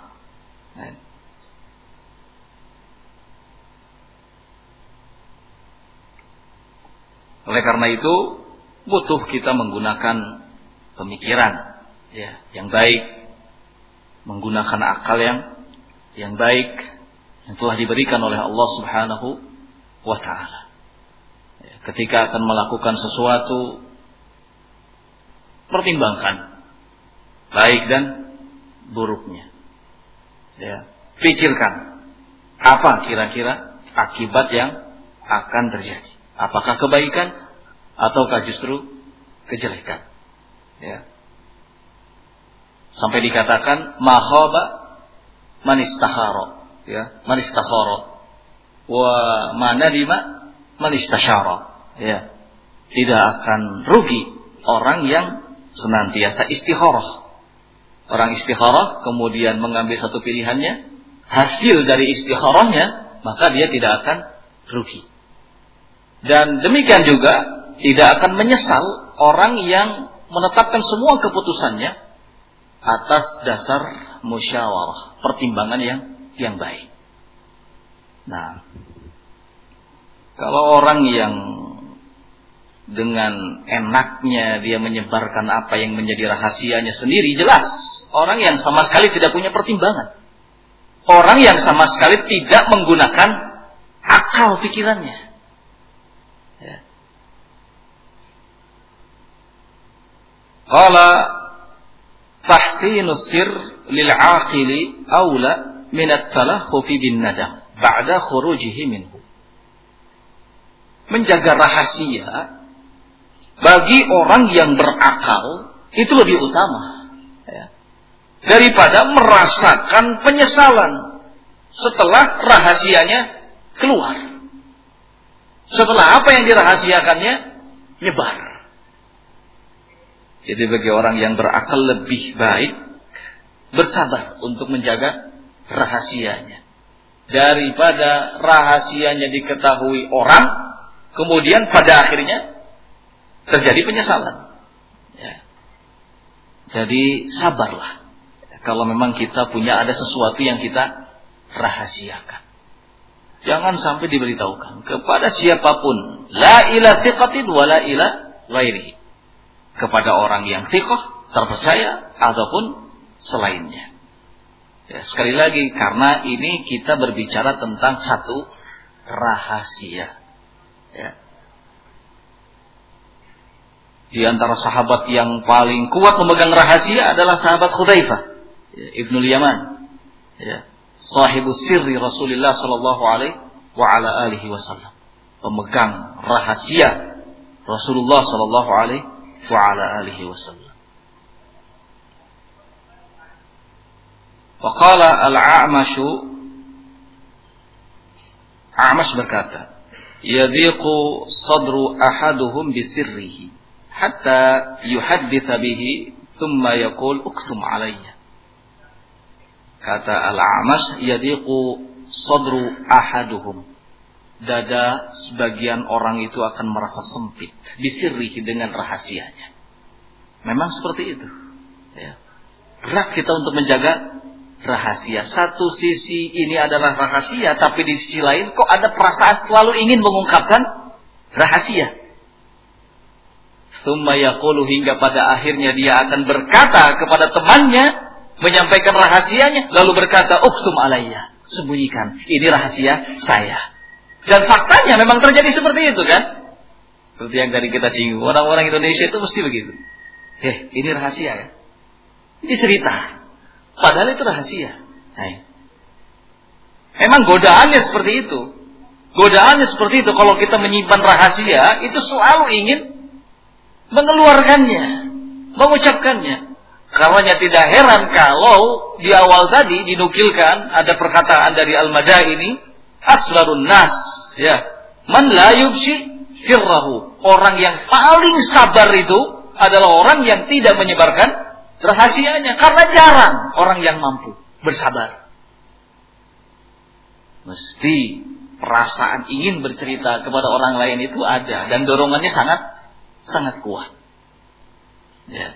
Oleh karena itu butuh kita menggunakan pemikiran, ya, yang baik, menggunakan akal yang yang baik yang telah diberikan oleh Allah Subhanahu wa taala. Ya, ketika akan melakukan sesuatu, pertimbangkan baik dan buruknya. Ya, pikirkan apa kira-kira akibat yang akan terjadi. Apakah kebaikan ataukah justru kejelekan? Ya. Sampai dikatakan ma khaba man istahara, ya, man istakhara wa ma nadima man istasyara. Ya. Tidak akan rugi orang yang senantiasa istikharah. Orang istikharah kemudian mengambil satu pilihannya, hasil dari istikharahnya, maka dia tidak akan rugi. Dan demikian juga tidak akan menyesal orang yang menetapkan semua keputusannya atas dasar musyawarah, pertimbangan yang yang baik. Nah, kalau orang yang dengan enaknya dia menyebarkan apa yang menjadi rahasianya sendiri, jelas orang yang sama sekali tidak punya pertimbangan. Orang yang sama sekali tidak menggunakan akal pikirannya. Ya. Qala tahsinus sir lil aqili aula min at-talahhufi bin nadam ba'da khurujihi minhu. Menjaga rahasia bagi orang yang berakal itu lebih utama, ya, daripada merasakan penyesalan setelah rahasianya keluar. Setelah apa yang dirahasiakannya nyebar. Jadi bagi orang yang berakal lebih baik bersabar untuk menjaga rahasianya daripada rahasianya diketahui orang kemudian pada akhirnya terjadi penyesalan. Ya. Jadi sabarlah kalau memang kita punya ada sesuatu yang kita rahasiakan. Jangan sampai diberitahukan kepada siapapun, la ila thiqatin wa la ila ghairihi. Kepada orang yang thiqah, terpercaya ataupun selainnya. Ya, sekali lagi karena ini kita berbicara tentang satu rahasia. Ya. Di antara sahabat yang paling kuat memegang rahasia adalah sahabat Hudzaifah ya, Ibnul Yaman. Ya. Sahibus sirri Rasulullah sallallahu alaihi wa ala alihi wasallam. Pemegang rahasia Rasulullah sallallahu alaihi wa ala alihi wasallam. Waqala al-A'mashu, A'mash berkata, yadhiqu sadru ahaduhum bisirrihi hatta yuhadditha bihi thumma yaqul uktum alayya. Kata al-A'mash, yadhiqu sadru ahaduhum, dada sebagian orang itu akan merasa sempit bisirrihi dengan rahasianya. Memang seperti itu ya. Berat kita untuk menjaga rahasia. Satu sisi ini adalah rahasia, tapi di sisi lain kok ada perasaan selalu ingin mengungkapkan rahasia. Tsumma yaqulu, hingga pada akhirnya dia akan berkata kepada temannya, menyampaikan rahasianya, lalu berkata, uqsum alayya, sembunyikan, ini rahasia saya. Dan faktanya memang terjadi seperti itu kan? Seperti yang tadi kita singgung, orang-orang Indonesia itu mesti begitu. Eh, ini rahasia ya. Ini cerita. Padahal itu rahasia. Hai. Memang godaannya seperti itu. Godaannya seperti itu. Kalau kita menyimpan rahasia, itu selalu ingin mengeluarkannya, mengucapkannya. Karenanya tidak heran kalau di awal tadi dinukilkan ada perkataan dari Al-Madaini, aslarun nas, ya, man la yubshi sirrahu. Orang yang paling sabar itu adalah orang yang tidak menyebarkan rahasianya, karena jarang orang yang mampu bersabar. Mesti perasaan ingin bercerita kepada orang lain itu ada dan dorongannya sangat sangat kuat. Ya.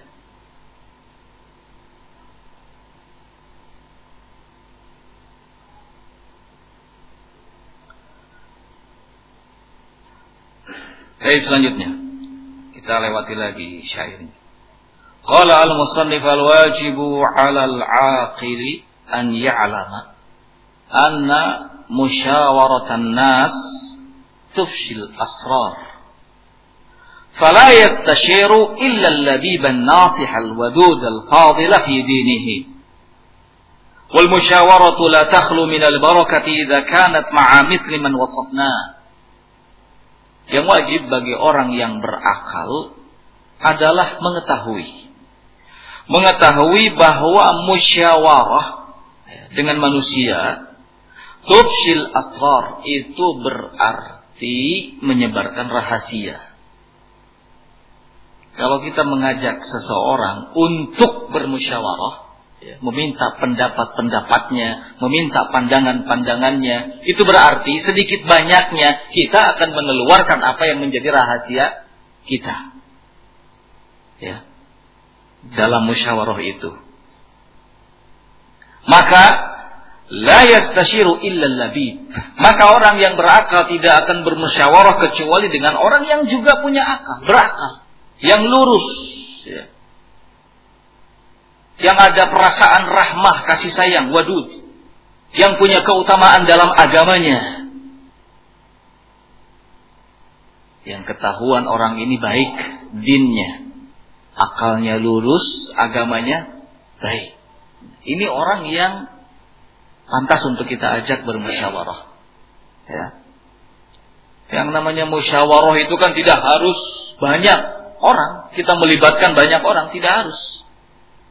Baik, selanjutnya kita lewati lagi syairnya. Qala al-musannif al-wajibu 'ala al-'aqili an ya'lama anna musyawaratan nas tufshil asrar fala yastashiru illa al-labib an-nasih al-wadud al-fadil fi dinihi wal musyawaratu la takhlu min al-barakati idza kanat ma'a mithli man wasafna. Yang wajib bagi orang yang berakal adalah mengetahui mengetahui bahwa musyawarah dengan manusia tufshil asrar itu berarti menyebarkan rahasia. Kalau kita mengajak seseorang untuk bermusyawarah, ya, meminta pendapat-pendapatnya, meminta pandangan-pandangannya, itu berarti sedikit banyaknya kita akan mengeluarkan apa yang menjadi rahasia kita. Ya. Dalam musyawarah itu. Maka la yastashiru illa labib. Maka orang yang berakal tidak akan bermusyawarah kecuali dengan orang yang juga punya akal, berakal, yang lurus, ya. Yang ada perasaan rahmah, kasih sayang, wadud, yang punya keutamaan dalam agamanya, yang ketahuan orang ini baik dinnya, akalnya lurus, agamanya baik. Ini orang yang pantas untuk kita ajak bermusyawarah. Ya. Yang namanya musyawarah itu kan tidak harus banyak orang, kita melibatkan banyak orang, tidak harus.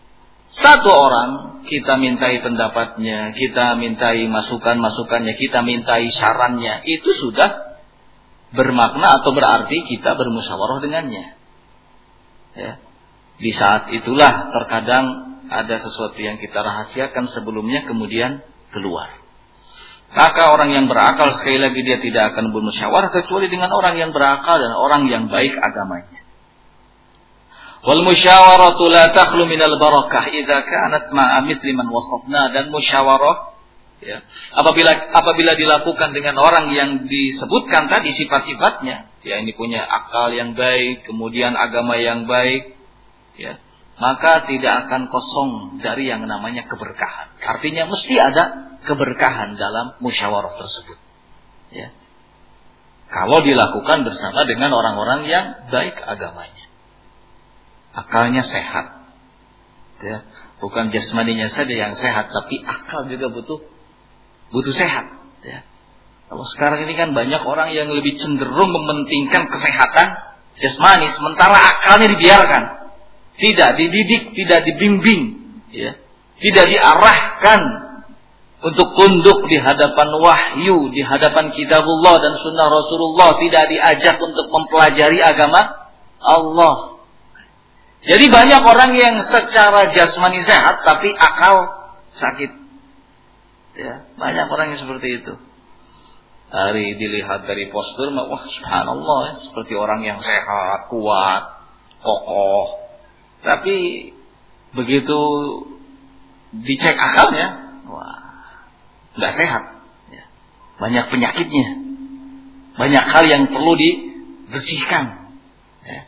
Satu orang kita mintai pendapatnya, kita mintai masukan-masukannya, kita mintai sarannya, itu sudah bermakna atau berarti kita bermusyawarah dengannya. Ya. Di saat itulah terkadang ada sesuatu yang kita rahasiakan sebelumnya kemudian keluar. Maka orang yang berakal sekali lagi dia tidak akan bermusyawarah kecuali dengan orang yang berakal dan orang yang baik agamanya. Wal musyawaratu la takhlu minal barakah idza kanat ma'a mithli man wasafna, dan musyawarah ya, apabila apabila dilakukan dengan orang yang disebutkan tadi sifat-sifatnya, ya ini punya akal yang baik, kemudian agama yang baik, ya, maka tidak akan kosong dari yang namanya keberkahan. Artinya mesti ada keberkahan dalam musyawarah tersebut. Ya. Kalau dilakukan bersama dengan orang-orang yang baik agamanya. Akalnya sehat. Ya. Bukan jasmaninya saja yang sehat, tapi akal juga butuh butuh sehat. Ya. Kalau sekarang ini kan banyak orang yang lebih cenderung mementingkan kesehatan jasmani, sementara akalnya dibiarkan. Tidak dididik, tidak dibimbing. Ya. Tidak diarahkan untuk tunduk di hadapan wahyu, di hadapan kitabullah dan sunnah Rasulullah, tidak diajak untuk mempelajari agama Allah. Jadi banyak orang yang secara jasmani sehat tapi akal sakit. Ya, banyak orang yang seperti itu. Hari dilihat dari postur, wah subhanallah, ya, seperti orang yang sehat, kuat, kokoh. Tapi begitu dicek akalnya, wah, nggak sehat. Ya. Banyak penyakitnya, banyak hal yang perlu dibersihkan. Ya.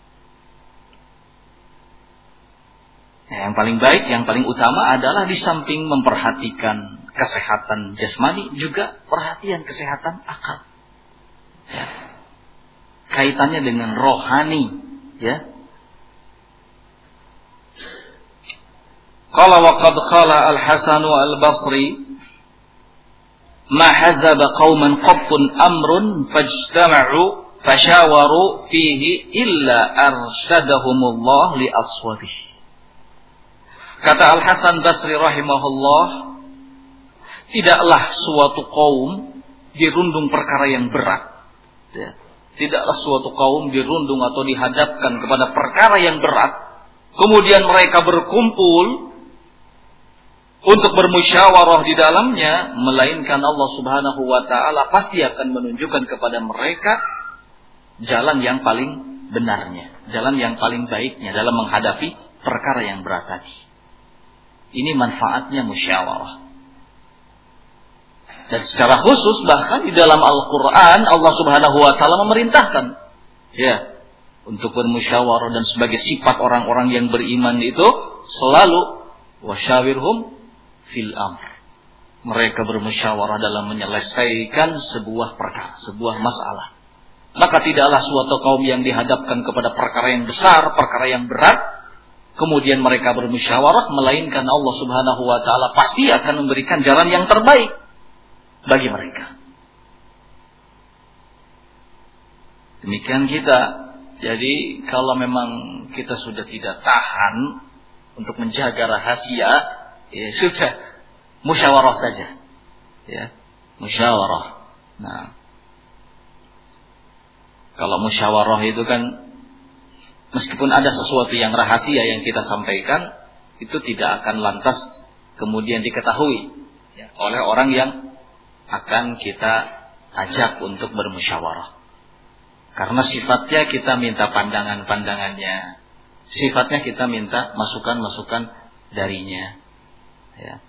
Ya, yang paling baik, yang paling utama adalah di samping memperhatikan kesehatan jasmani, juga perhatian kesehatan akal. Ya. Kaitannya dengan rohani, ya. Qala wa qad qala al-Hasan al-Basri ma hazaba qauman qabbun amrun fajtama'u fashawaru fihi illa arsyadahumullah li aswabih. Kata Al-Hasan Basri rahimahullah, tidaklah suatu kaum dirundung perkara yang berat. Ya. Tidaklah suatu kaum dirundung atau dihadapkan kepada perkara yang berat, kemudian mereka berkumpul untuk bermusyawarah di dalamnya, melainkan Allah Subhanahu wa taala pasti akan menunjukkan kepada mereka jalan yang paling benarnya, jalan yang paling baiknya dalam menghadapi perkara yang berat tadi. Ini manfaatnya musyawarah. Dan secara khusus bahkan di dalam Al-Quran Allah Subhanahu wa taala memerintahkan, ya, untuk bermusyawarah, dan sebagai sifat orang-orang yang beriman itu selalu wasyawirhum fil amr. Mereka bermusyawarah dalam menyelesaikan sebuah perkara, sebuah masalah. Maka tidaklah suatu kaum yang dihadapkan kepada perkara yang besar, perkara yang berat, kemudian mereka bermusyawarah, melainkan Allah Subhanahu wa taala pasti akan memberikan jalan yang terbaik bagi mereka. Demikian kita. Jadi kalau memang kita sudah tidak tahan untuk menjaga rahasia, ya sudah, musyawarah saja. Ya, musyawarah. Nah, kalau musyawarah itu kan, meskipun ada sesuatu yang rahasia yang kita sampaikan, itu tidak akan lantas kemudian diketahui ya, oleh orang yang akan kita ajak untuk bermusyawarah. Karena sifatnya kita minta pandangan-pandangannya, sifatnya kita minta masukan-masukan darinya. Ya.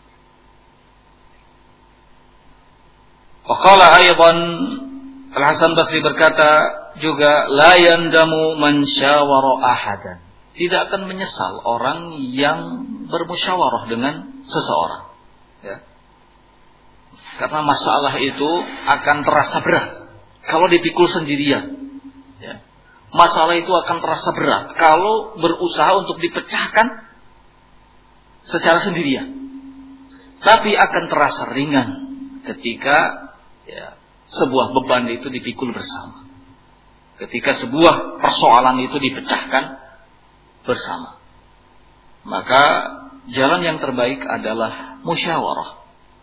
Waqala aydan, Al-Hasan Basri berkata juga, la yandamu man syawara ahadan. Tidak akan menyesal orang yang bermusyawarah dengan seseorang. Ya. Karena masalah itu akan terasa berat kalau dipikul sendirian. Ya. Masalah itu akan terasa berat kalau berusaha untuk dipecahkan secara sendirian. Tapi akan terasa ringan ketika ya, sebuah beban itu dipikul bersama. Ketika sebuah persoalan itu dipecahkan bersama. Maka jalan yang terbaik adalah musyawarah.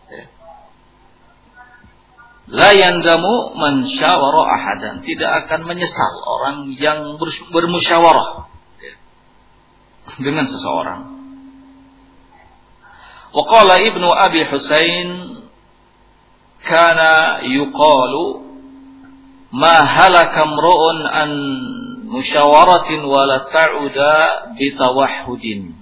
La yandamu man syawara ahadan, tidak akan menyesal orang yang bermusyawarah dengan seseorang. Wa qala Ibnu Abi Husain kana yuqalu ma halaka imru'un an musyawaratin wala sa'uda bitawahhudin.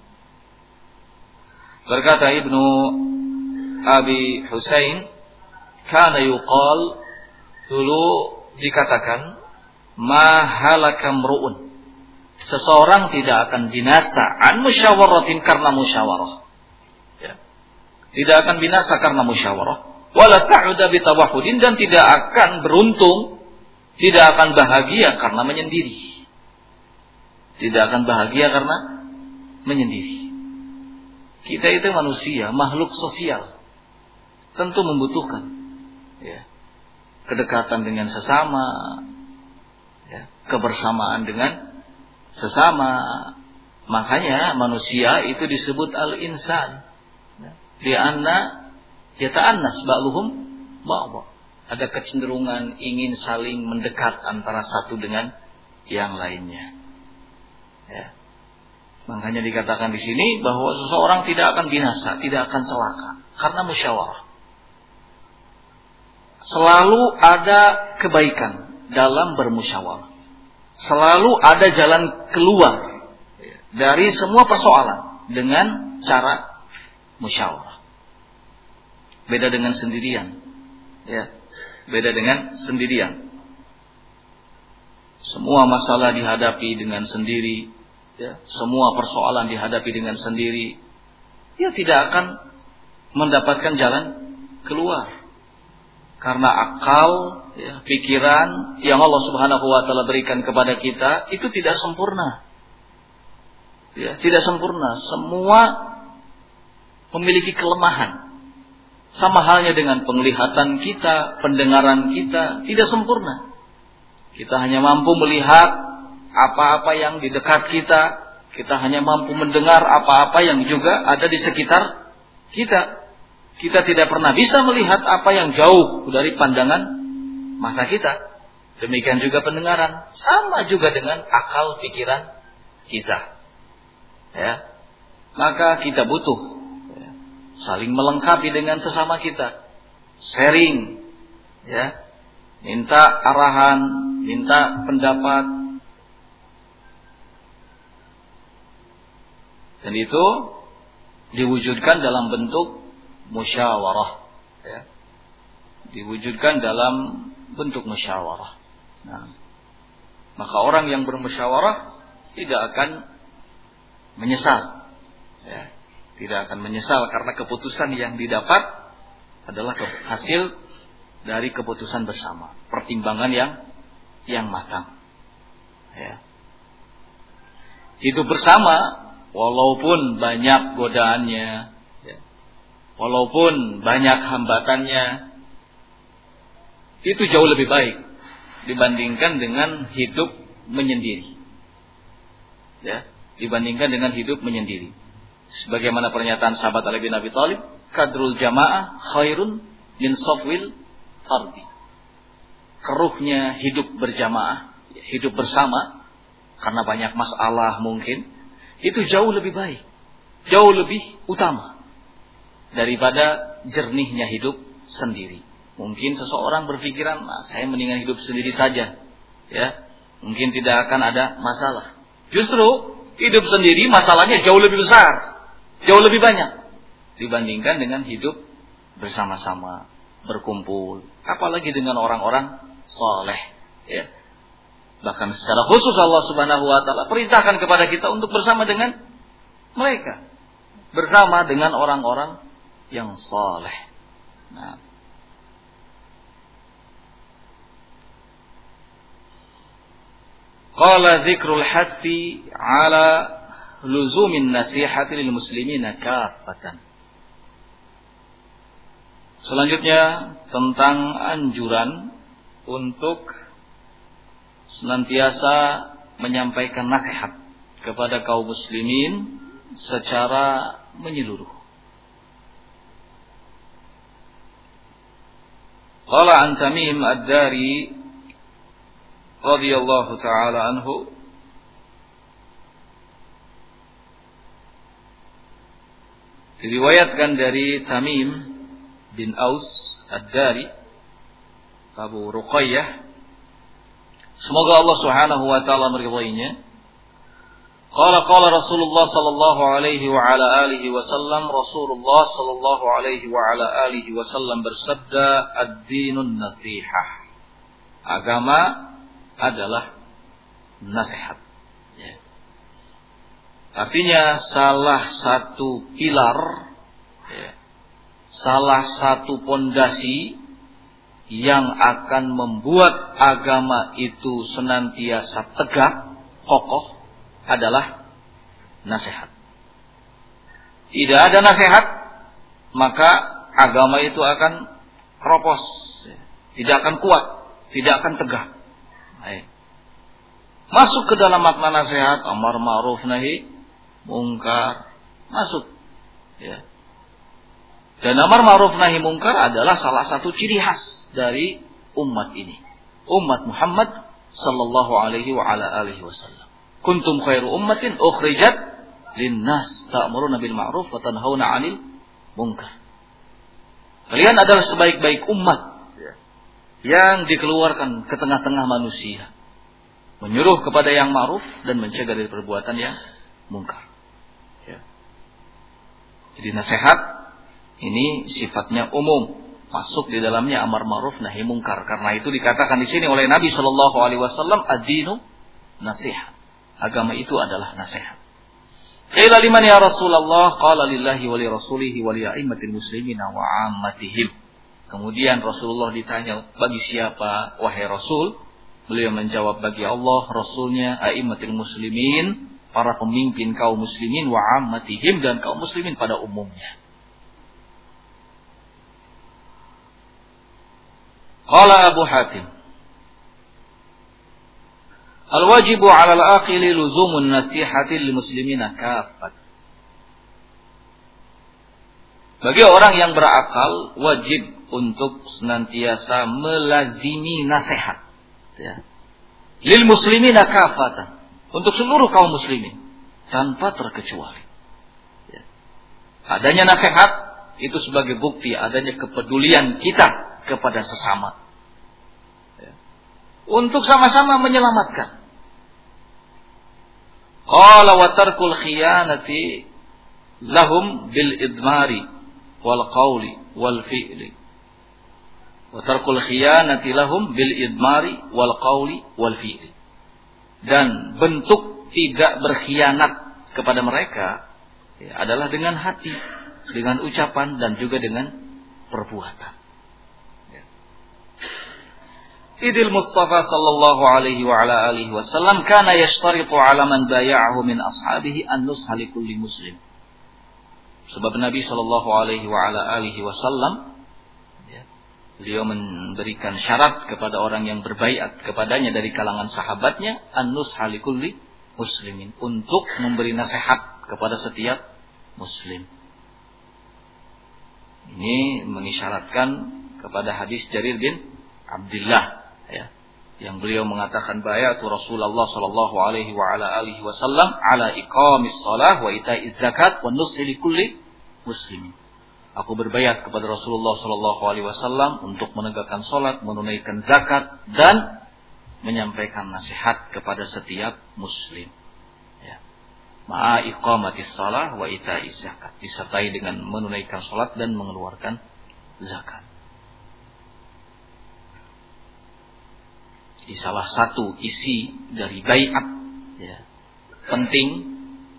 Berkata Ibnu Abi Husain, kana yuqal, dulu dikatakan, ma halaka imru'un, seseorang tidak akan binasa an musyawaratin, karena musyawarah. Ya. Tidak akan binasa karena musyawarah. Wala sa'uda bitawahhudin, dan tidak akan beruntung, tidak akan bahagia karena menyendiri. Tidak akan bahagia karena menyendiri. Kita itu manusia, makhluk sosial, tentu membutuhkan ya, kedekatan dengan sesama, ya, kebersamaan dengan sesama. Makanya manusia itu disebut al-insan. Li'anna yata'annas ba'luhum ba'dha. Ada kecenderungan ingin saling mendekat antara satu dengan yang lainnya. Ya. Makanya dikatakan di sini bahwa seseorang tidak akan binasa, tidak akan celaka karena musyawarah. Selalu ada kebaikan dalam bermusyawarah. Selalu ada jalan keluar dari semua persoalan dengan cara musyawarah. Beda dengan sendirian. Ya, beda dengan sendirian. Semua masalah dihadapi dengan sendiri, ya, semua persoalan dihadapi dengan sendiri. Ya, tidak akan mendapatkan jalan keluar. Karena akal, ya, pikiran yang Allah Subhanahu wa taala berikan kepada kita itu tidak sempurna. Ya, tidak sempurna. Semua memiliki kelemahan. Sama halnya dengan penglihatan kita, pendengaran kita tidak sempurna. Kita hanya mampu melihat apa-apa yang di dekat kita, kita hanya mampu mendengar apa-apa yang juga ada di sekitar kita. Kita tidak pernah bisa melihat apa yang jauh dari pandangan mata kita. Demikian juga pendengaran. Sama juga dengan akal pikiran kita. Ya. Maka kita butuh ya, saling melengkapi dengan sesama kita. Sharing. Ya. Minta arahan, minta pendapat. Dan itu diwujudkan dalam bentuk musyawarah, ya. Diwujudkan dalam bentuk musyawarah. Nah, maka orang yang bermusyawarah tidak akan menyesal, ya. Tidak akan menyesal karena keputusan yang didapat adalah hasil dari keputusan bersama, pertimbangan yang yang matang. Ya. Hidup bersama, walaupun banyak godaannya, walaupun banyak hambatannya, itu jauh lebih baik dibandingkan dengan hidup menyendiri. Ya, dibandingkan dengan hidup menyendiri. Sebagaimana pernyataan sahabat Ali bin Abi Thalib, kadrul jamaah khairun min safwil fardi. Keruhnya hidup berjamaah, hidup bersama, karena banyak masalah mungkin, itu jauh lebih baik, jauh lebih utama daripada jernihnya hidup sendiri. Mungkin seseorang berpikiran, nah, saya mendingan hidup sendiri saja, ya, mungkin tidak akan ada masalah. Justru hidup sendiri masalahnya jauh lebih besar, jauh lebih banyak dibandingkan dengan hidup bersama-sama, berkumpul, apalagi dengan orang-orang saleh, ya. Bahkan secara khusus Allah Subhanahu wa taala perintahkan kepada kita untuk bersama dengan mereka, bersama dengan orang-orang yang saleh. Nah, qala dzikrul hatti ala luzumin nasihati lil muslimina kaffatan. Selanjutnya tentang anjuran untuk senantiasa menyampaikan nasihat kepada kaum muslimin secara menyeluruh. Qala an Tamim ad-Dari radhiyallahu taala anhu, diriwayatkan dari Tamim bin Aus ad-Dari, Abu Ruqayyah, semoga Allah Subhanahu wa taala meridainya. Qala qala Rasulullah sallallahu alaihi wa ala alihi wasallam, Rasulullah sallallahu alaihi wa ala alihi wasallam bersabda, ad-dinun nasihah. Agama adalah nasihat. Ya. Artinya salah satu pilar, ya, salah satu pondasi yang akan membuat agama itu senantiasa tegak, kokoh, adalah nasihat. Tidak ada nasihat, maka agama itu akan keropos, tidak akan kuat, tidak akan tegak. Masuk ke dalam makna nasihat, amar ma'ruf nahi mungkar, masuk. Ya. Dan amar ma'ruf nahi mungkar adalah salah satu ciri khas dari umat ini, umat Muhammad sallallahu alaihi wa ala alihi wasallam. Kuntum khairu ummatin ukhrijat linnas ta'muruna bil ma'ruf wa tanhauna 'anil munkar. Kalian adalah sebaik-baik umat yang dikeluarkan ke tengah-tengah manusia, menyuruh kepada yang ma'ruf dan mencegah dari perbuatan yang mungkar. Ya. Jadi nasihat ini sifatnya umum, masuk di dalamnya amar ma'ruf nahi mungkar. Karena itu dikatakan di sini oleh Nabi sallallahu alaihi wasallam, ad-dinu nasihat. Agama itu adalah nasihat. Qila liman ya Rasulullah? Qala lillahi wa li rasulihi wa li a'immatil muslimina wa 'ammatihim. Kemudian Rasulullah ditanya, bagi siapa wahai Rasul? Beliau menjawab, bagi Allah, Rasulnya, a'immatil muslimin, para pemimpin kaum muslimin, wa 'ammatihim, dan kaum muslimin pada umumnya. Qala Abu Hatim, al-wajibu 'ala al-aqili luzumun nasihati lil muslimina kaffat. Bagi orang yang berakal wajib untuk senantiasa melazimi nasihat, ya. Lil muslimina kaffatan, untuk seluruh kaum muslimin tanpa terkecuali. Ya. Adanya nasihat itu sebagai bukti adanya kepedulian kita kepada sesama, ya. Untuk sama-sama menyelamatkan. Qala wa tarkul khiyanati lahum bil idmari wal qawli wal fi'li. Wa tarkul khiyanati lahum bil idmari wal qawli wal fi'li. Dan bentuk tidak berkhianat kepada mereka, ya, adalah dengan hati, dengan ucapan, dan juga dengan perbuatan. Idil Mustafa sallallahu alaihi wa ala alihi wasallam kana yashtaritu ala man bay'ahu min ashabihi an nusha li kulli muslim. Sebab Nabi sallallahu alaihi wa ala alihi wasallam, ya, beliau memberikan syarat kepada orang yang berbaiat kepadanya dari kalangan sahabatnya, an nusha li kulli muslimin, untuk memberi nasihat kepada setiap muslim. Ini mengisyaratkan kepada hadis Jarir bin Abdullah, ya, yang beliau mengatakan, bayatu Rasulullah sallallahu alaihi wa ala alihi wasallam ala iqamis shalah wa ita'iz zakat wa nushi li kulli muslimin. Aku berbayat kepada Rasulullah sallallahu alaihi wasallam untuk menegakkan salat, menunaikan zakat, dan menyampaikan nasihat kepada setiap muslim. Ya. Ma'a iqamatis shalah wa ita'iz zakat, disertai dengan menunaikan salat dan mengeluarkan zakat. Di salah satu isi dari baiat, ya, penting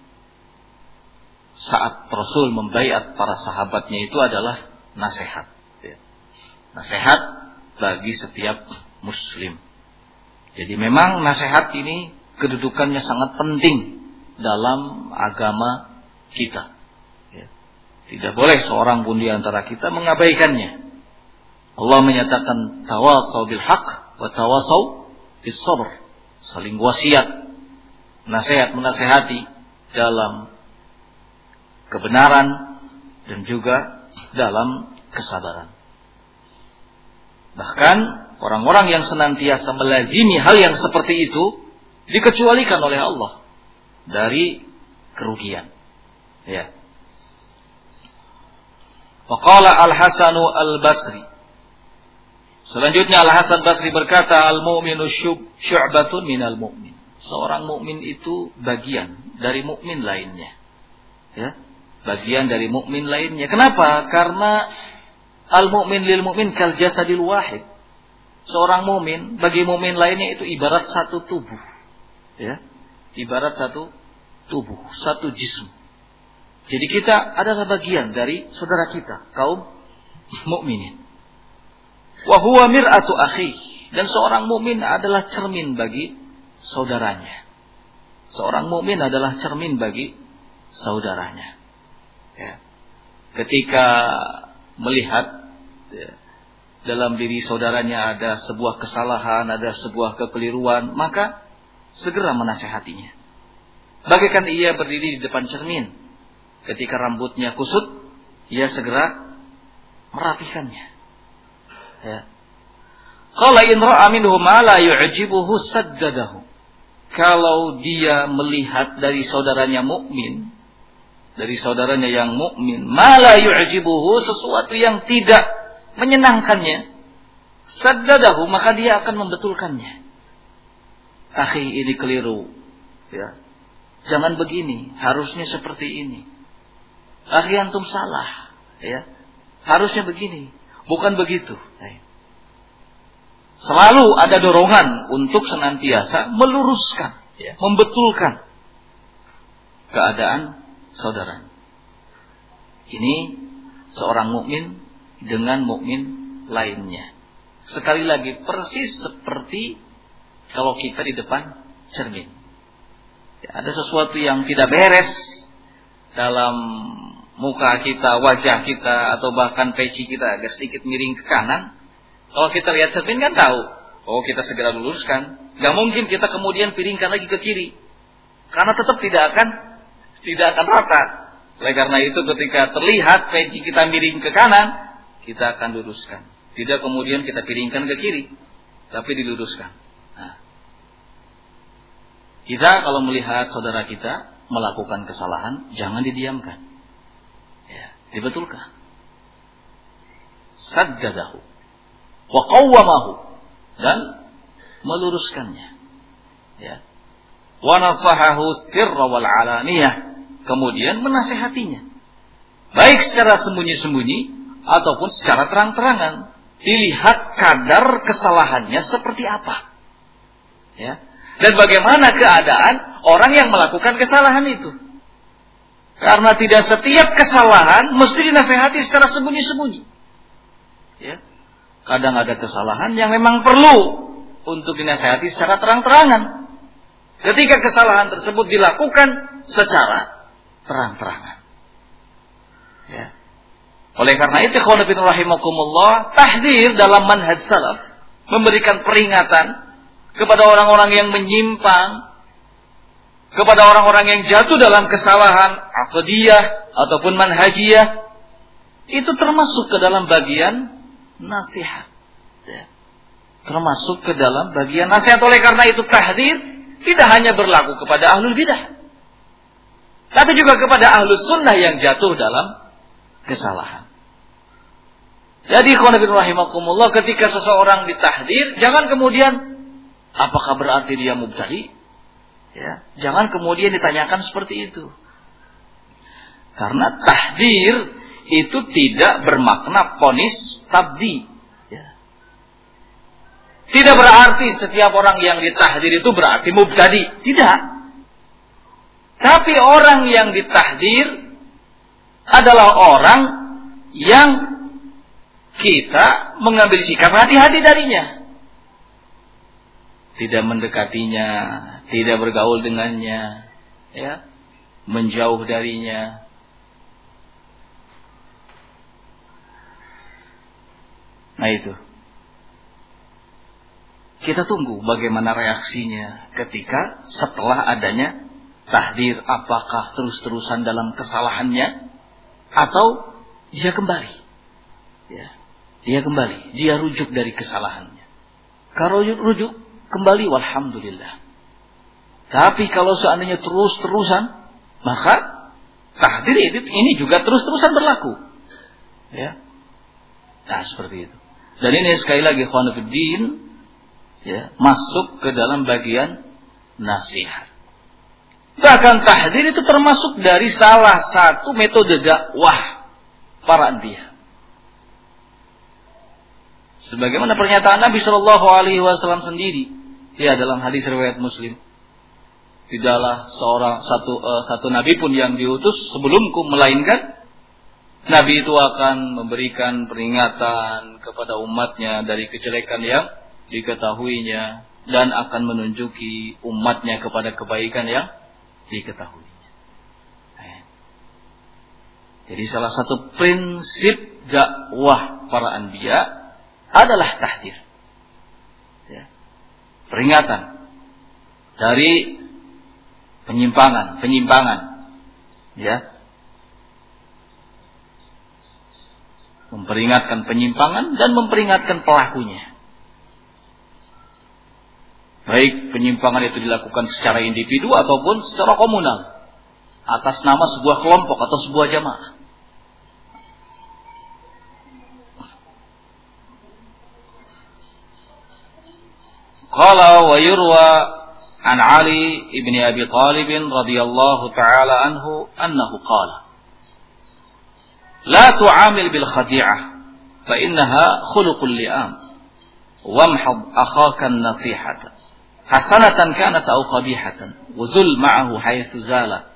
saat Rasul membaiat para sahabatnya itu adalah nasihat, ya. Nasihat bagi setiap muslim. Jadi memang nasihat ini kedudukannya sangat penting dalam agama kita, ya. Tidak boleh seorang pun di antara kita mengabaikannya. Allah menyatakan tawasau bil haqq wa tawasau bis sabr, saling wasiat, nasihat menasihati dalam kebenaran dan juga dalam kesabaran. Bahkan orang-orang yang senantiasa melazimi hal yang seperti itu dikecualikan oleh Allah dari kerugian. Ya. Waqala Al-Hasanu Al-Basri. Selanjutnya Al-Hasan Basri berkata, al-mu'minu syu'batun minal mu'min. Seorang mukmin itu bagian dari mukmin lainnya. Ya, bagian dari mukmin lainnya. Kenapa? Karena al-mu'min lil mu'min kal jasadil wahid. Seorang mukmin bagi mukmin lainnya itu ibarat satu tubuh. Ya, ibarat satu tubuh, satu jism. Jadi kita adalah bagian dari saudara kita, kaum mukminin. Wa huwa mir'atu akhi, dan seorang mukmin adalah cermin bagi saudaranya. Seorang mukmin adalah cermin bagi saudaranya. Ya. Ketika melihat ya, dalam diri saudaranya ada sebuah kesalahan, ada sebuah kekeliruan, maka segera menasihatinya. Bagaikan ia berdiri di depan cermin. Ketika rambutnya kusut, ia segera merapikannya. Ya. Qala in ra'a minhu ma la yu'jibuhu saddadahu. Kalau dia melihat dari saudaranya mukmin, dari saudaranya yang mukmin, ma la yu'jibuhu, sesuatu yang tidak menyenangkannya, saddadahu, maka dia akan membetulkannya. Akhi, ini keliru. Ya. Jangan begini, harusnya seperti ini. Akhi, antum salah, ya. Harusnya begini, bukan begitu. Selalu ada dorongan untuk senantiasa meluruskan, ya, membetulkan keadaan saudara. Ini seorang mukmin dengan mukmin lainnya. Sekali lagi, persis seperti kalau kita di depan cermin. Ya, ada sesuatu yang tidak beres dalam muka kita, wajah kita, atau bahkan peci kita agak sedikit miring ke kanan. Kalau kita lihat cermin kan tahu, oh kita segera luruskan. Gak mungkin kita kemudian piringkan lagi ke kiri, karena tetap tidak akan tidak akan rata. Oleh karena itu ketika terlihat peci kita miring ke kanan, kita akan luruskan. Tidak kemudian kita piringkan ke kiri, tapi diluruskan. Nah, kita kalau melihat saudara kita melakukan kesalahan, jangan didiamkan. Ya, dibetulkan. Saddadahu wa qawwamahu, dan meluruskannya. Ya. Wa nasahahu sirra wal alaniyah, kemudian menasihatinya. Baik secara sembunyi-sembunyi ataupun secara terang-terangan. Dilihat kadar kesalahannya seperti apa. Ya. Dan bagaimana keadaan orang yang melakukan kesalahan itu. Karena tidak setiap kesalahan mesti dinasihati secara sembunyi-sembunyi. Ya. Kadang ada kesalahan yang memang perlu untuk dinasihati secara terang-terangan. Ketika kesalahan tersebut dilakukan secara terang-terangan. Ya. Oleh karena itu, ikhwan fillah rahimakumullah, tahdzir dalam manhaj salaf memberikan peringatan kepada orang-orang yang menyimpang, kepada orang-orang yang jatuh dalam kesalahan aqdiyah ataupun manhajiyah, itu termasuk ke dalam bagian nasihat. Ya. Termasuk ke dalam bagian nasihat. Oleh karena itu tahdzir tidak hanya berlaku kepada ahlul bidah, tapi juga kepada ahlus sunnah yang jatuh dalam kesalahan. Jadi ikhwan fillah rahimakumullah, ketika seseorang ditahdzir, jangan kemudian apakah berarti dia mubtadi? Ya, jangan kemudian ditanyakan seperti itu. Karena tahdzir itu tidak bermakna vonis tabdi. Ya. Tidak berarti setiap orang yang ditahdzir itu berarti mubtadi. Tidak. Tapi orang yang ditahdzir adalah orang yang kita mengambil sikap hati-hati darinya. Tidak mendekatinya, tidak bergaul dengannya, ya, menjauh darinya. Nah itu. Kita tunggu bagaimana reaksinya ketika setelah adanya tahdir apakah terus-terusan dalam kesalahannya atau dia kembali. Ya, dia kembali, dia rujuk dari kesalahannya. Kalau rujuk kembali, walhamdulillah. Tapi kalau seandainya terus-terusan, maka tahdir ini juga terus-terusan berlaku. Ya, nah seperti itu. Dan ini sekali lagi ikhwan fillah, ya, masuk ke dalam bagian nasihat. Bahkan tahdir itu termasuk dari salah satu metode dakwah para anbiya. Sebagaimana pernyataan Nabi Shallallahu Alaihi Wasallam sendiri, ya dalam hadis riwayat Muslim, tidaklah seorang satu uh, satu nabi pun yang diutus sebelumku melainkan nabi itu akan memberikan peringatan kepada umatnya dari kejelekan yang diketahuinya dan akan menunjuki umatnya kepada kebaikan yang diketahuinya. Jadi salah satu prinsip dakwah para anbiya adalah tahdir, ya, peringatan dari penyimpangan, penyimpangan, ya, memperingatkan penyimpangan dan memperingatkan pelakunya. Baik penyimpangan itu dilakukan secara individu ataupun secara komunal, atas nama sebuah kelompok atau sebuah jamaah. Qala wa yurwa an Ali ibn Abi Talib radhiyallahu ta'ala anhu annahu qala la tu'amil bil khadi'ah fa innaha khuluqul li'am wamhad akhaka an-nasihata hasanatan kanat aw qabihatan wa zul ma'ahu haythu zala.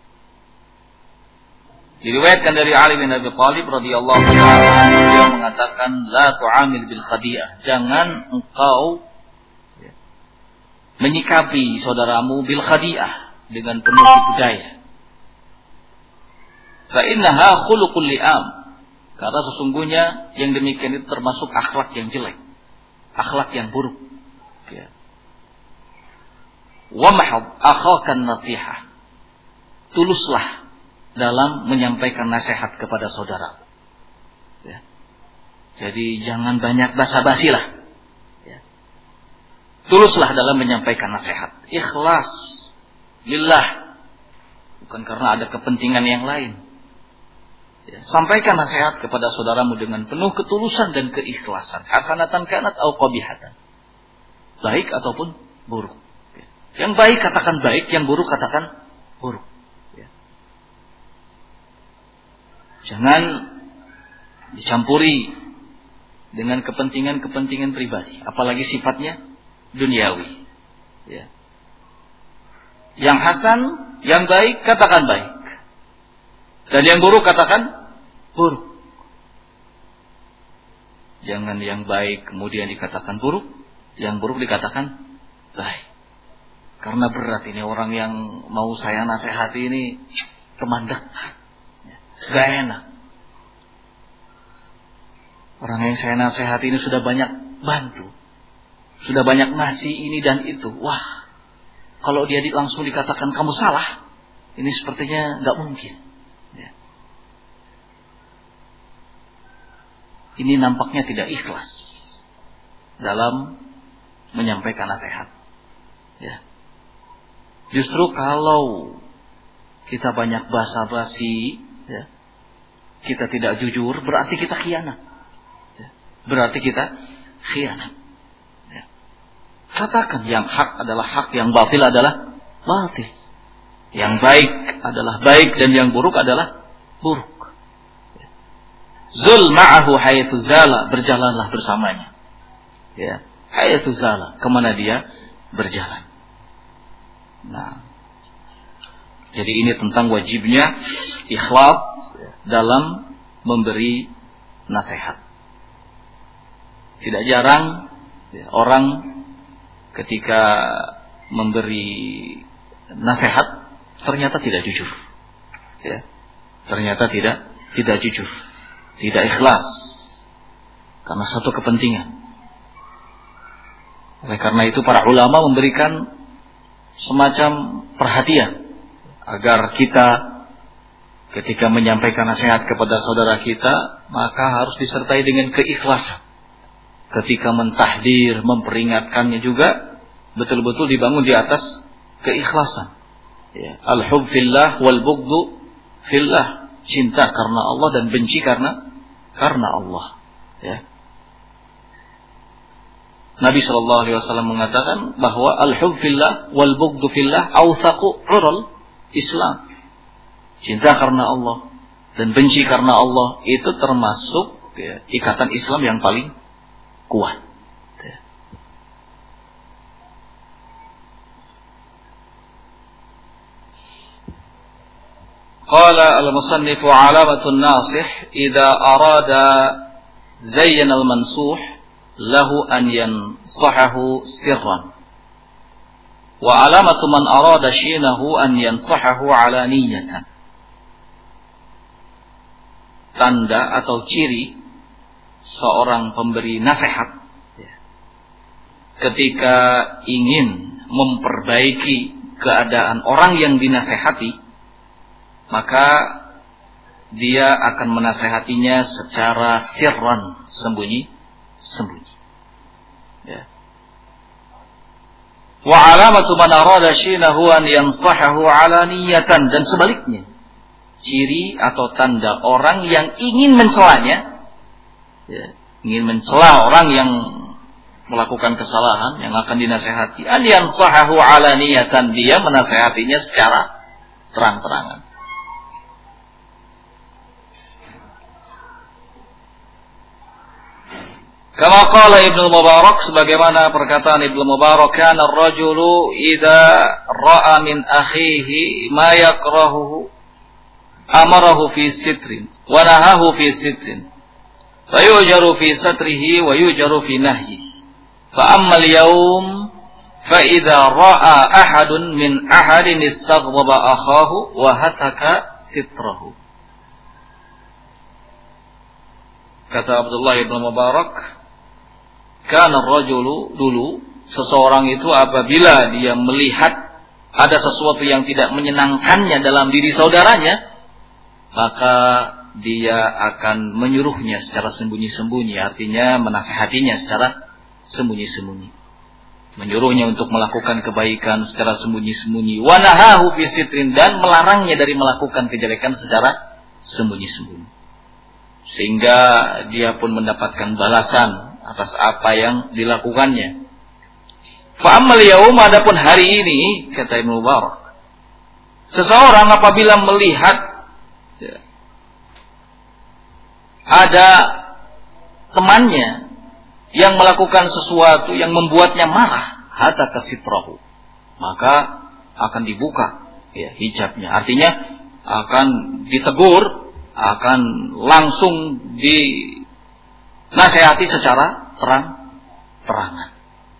Diriwayatkan dari Ali bin Abi Talib radhiyallahu ta'ala anhu, dia mengatakan la tu'amil bil khadi'ah, jangan engkau menyikapi saudaramu bil khadi'ah, dengan penuh tipu daya. Fa innaha khuluqul li'am, karena sesungguhnya yang demikian itu termasuk akhlak yang jelek, akhlak yang buruk. Ya. Wa mahad akhakan nasihah, tuluslah dalam menyampaikan nasihat kepada saudara. Ya. Jadi jangan banyak basa-basi lah. Tuluslah dalam menyampaikan nasihat. Ikhlas lillah, bukan karena ada kepentingan yang lain. Ya, sampaikan nasihat kepada saudaramu dengan penuh ketulusan dan keikhlasan. Hasanatan kanat au qabihatan, baik ataupun buruk. Ya. Yang baik katakan baik, yang buruk katakan buruk. Ya. Jangan dicampuri dengan kepentingan-kepentingan pribadi, apalagi sifatnya duniawi. Ya. Yang hasan, yang baik katakan baik, dan yang buruk katakan buruk. Jangan yang baik kemudian dikatakan buruk, yang buruk dikatakan baik. Karena berat ini orang yang mau saya nasihati ini kemandek, gak enak. Orang yang saya nasihati ini sudah banyak bantu, sudah banyak ngasih ini dan itu. Wah, kalau dia langsung dikatakan kamu salah, ini sepertinya nggak mungkin. Ya. Ini nampaknya tidak ikhlas dalam menyampaikan nasihat. Ya. Justru kalau kita banyak basa-basi, ya, kita tidak jujur, berarti kita khianat. Ya. Berarti kita khianat. Katakan yang hak adalah hak, yang batil adalah batil. Yang baik adalah baik dan yang buruk adalah buruk. Zul ma'ahu hayathu zala, berjalanlah bersamanya. Ya, hayathu zala, kemana dia berjalan. Nah, jadi ini tentang wajibnya ikhlas dalam memberi nasihat. Tidak jarang ya, orang ketika memberi nasihat ternyata tidak jujur, ya, ternyata tidak tidak jujur, tidak ikhlas karena satu kepentingan. Oleh karena itu para ulama memberikan semacam perhatian agar kita ketika menyampaikan nasihat kepada saudara kita, maka harus disertai dengan keikhlasan. Ketika mentahdir, memperingatkannya juga betul-betul dibangun di atas keikhlasan. Ya. Al-hub fillah wal bughdu fillah. Cinta karena Allah dan benci karena karena Allah. Ya. Nabi shallallahu alaihi wasallam mengatakan bahwa al-hub fillah wal bughdu fillah awthaqu ural Islam. Cinta karena Allah dan benci karena Allah itu termasuk ya, ikatan Islam yang paling kuat. Ya. Qala al-musannifu alamatun nasih idza arada zayyana al-mansuh lahu an yansahahu sirran wa alamatu man arada shinahu an yansahahu alaniyatan. Tanda atau ciri seorang pemberi nasihat ya, ketika ingin memperbaiki keadaan orang yang dinasehati, maka dia akan menasehatinya secara sirran, sembunyi-sembunyi. Ya. Wa alamatu man arada shinahu an yansahahu alaniyatan, dan sebaliknya. Ciri atau tanda orang yang ingin mencelanya, ya, ingin mencela orang yang melakukan kesalahan yang akan dinasehati, an yansahahu alaniyatan, dia menasehatinya secara terang-terangan. Kama qala Ibnu Mubarak, sebagaimana perkataan Ibnu Mubarak, kana ar-rajulu idza ra'a min akhihi ma yakrahuhu amarahu fi sitrin wa nahahu fi sitrin fa yujaru fi satrihi wa yujaru fi nahyi. Fa amma al-yawm fa idza ra'a ahadun min ahadin istaghdaba akhahu wa hataka sitrahu. Kata Abdullah Ibnu Mubarak, karena rajulu, dulu seseorang itu apabila dia melihat ada sesuatu yang tidak menyenangkannya dalam diri saudaranya, maka dia akan menyuruhnya secara sembunyi-sembunyi, artinya menasihatinya secara sembunyi-sembunyi, menyuruhnya untuk melakukan kebaikan secara sembunyi-sembunyi, wa nahahu fi sitrin, dan melarangnya dari melakukan kejelekan secara sembunyi-sembunyi, sehingga dia pun mendapatkan balasan atas apa yang dilakukannya. Fa ammal yaum, adapun hari ini, kata Ibnu Mubarak, seseorang apabila melihat ya, ada temannya yang melakukan sesuatu yang membuatnya marah, hatta kasitrahu, maka akan dibuka ya hijabnya, artinya akan ditegur, akan langsung di nasihati secara terang-terangan.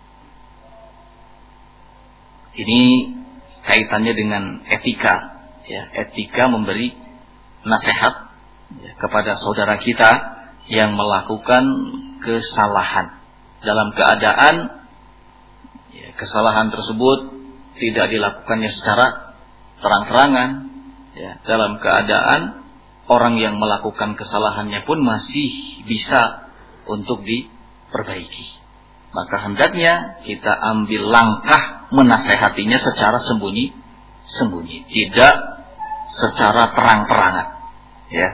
Ini kaitannya dengan etika, ya, etika memberi nasihat ya, kepada saudara kita yang melakukan kesalahan dalam keadaan ya, kesalahan tersebut tidak dilakukannya secara terang-terangan, ya, dalam keadaan orang yang melakukan kesalahannya pun masih bisa untuk diperbaiki. Maka hendaknya kita ambil langkah menasehatinya secara sembunyi-sembunyi, tidak secara terang-terangan. Ya.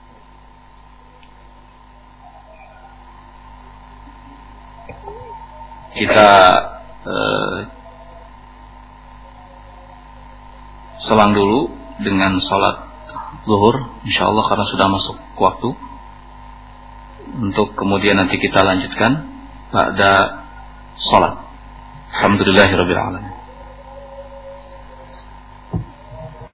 Kita eh, selang dulu dengan sholat zuhur, insyaallah, karena sudah masuk waktu. Untuk kemudian nanti kita lanjutkan pada sholat. Alhamdulillahirabbil alamin.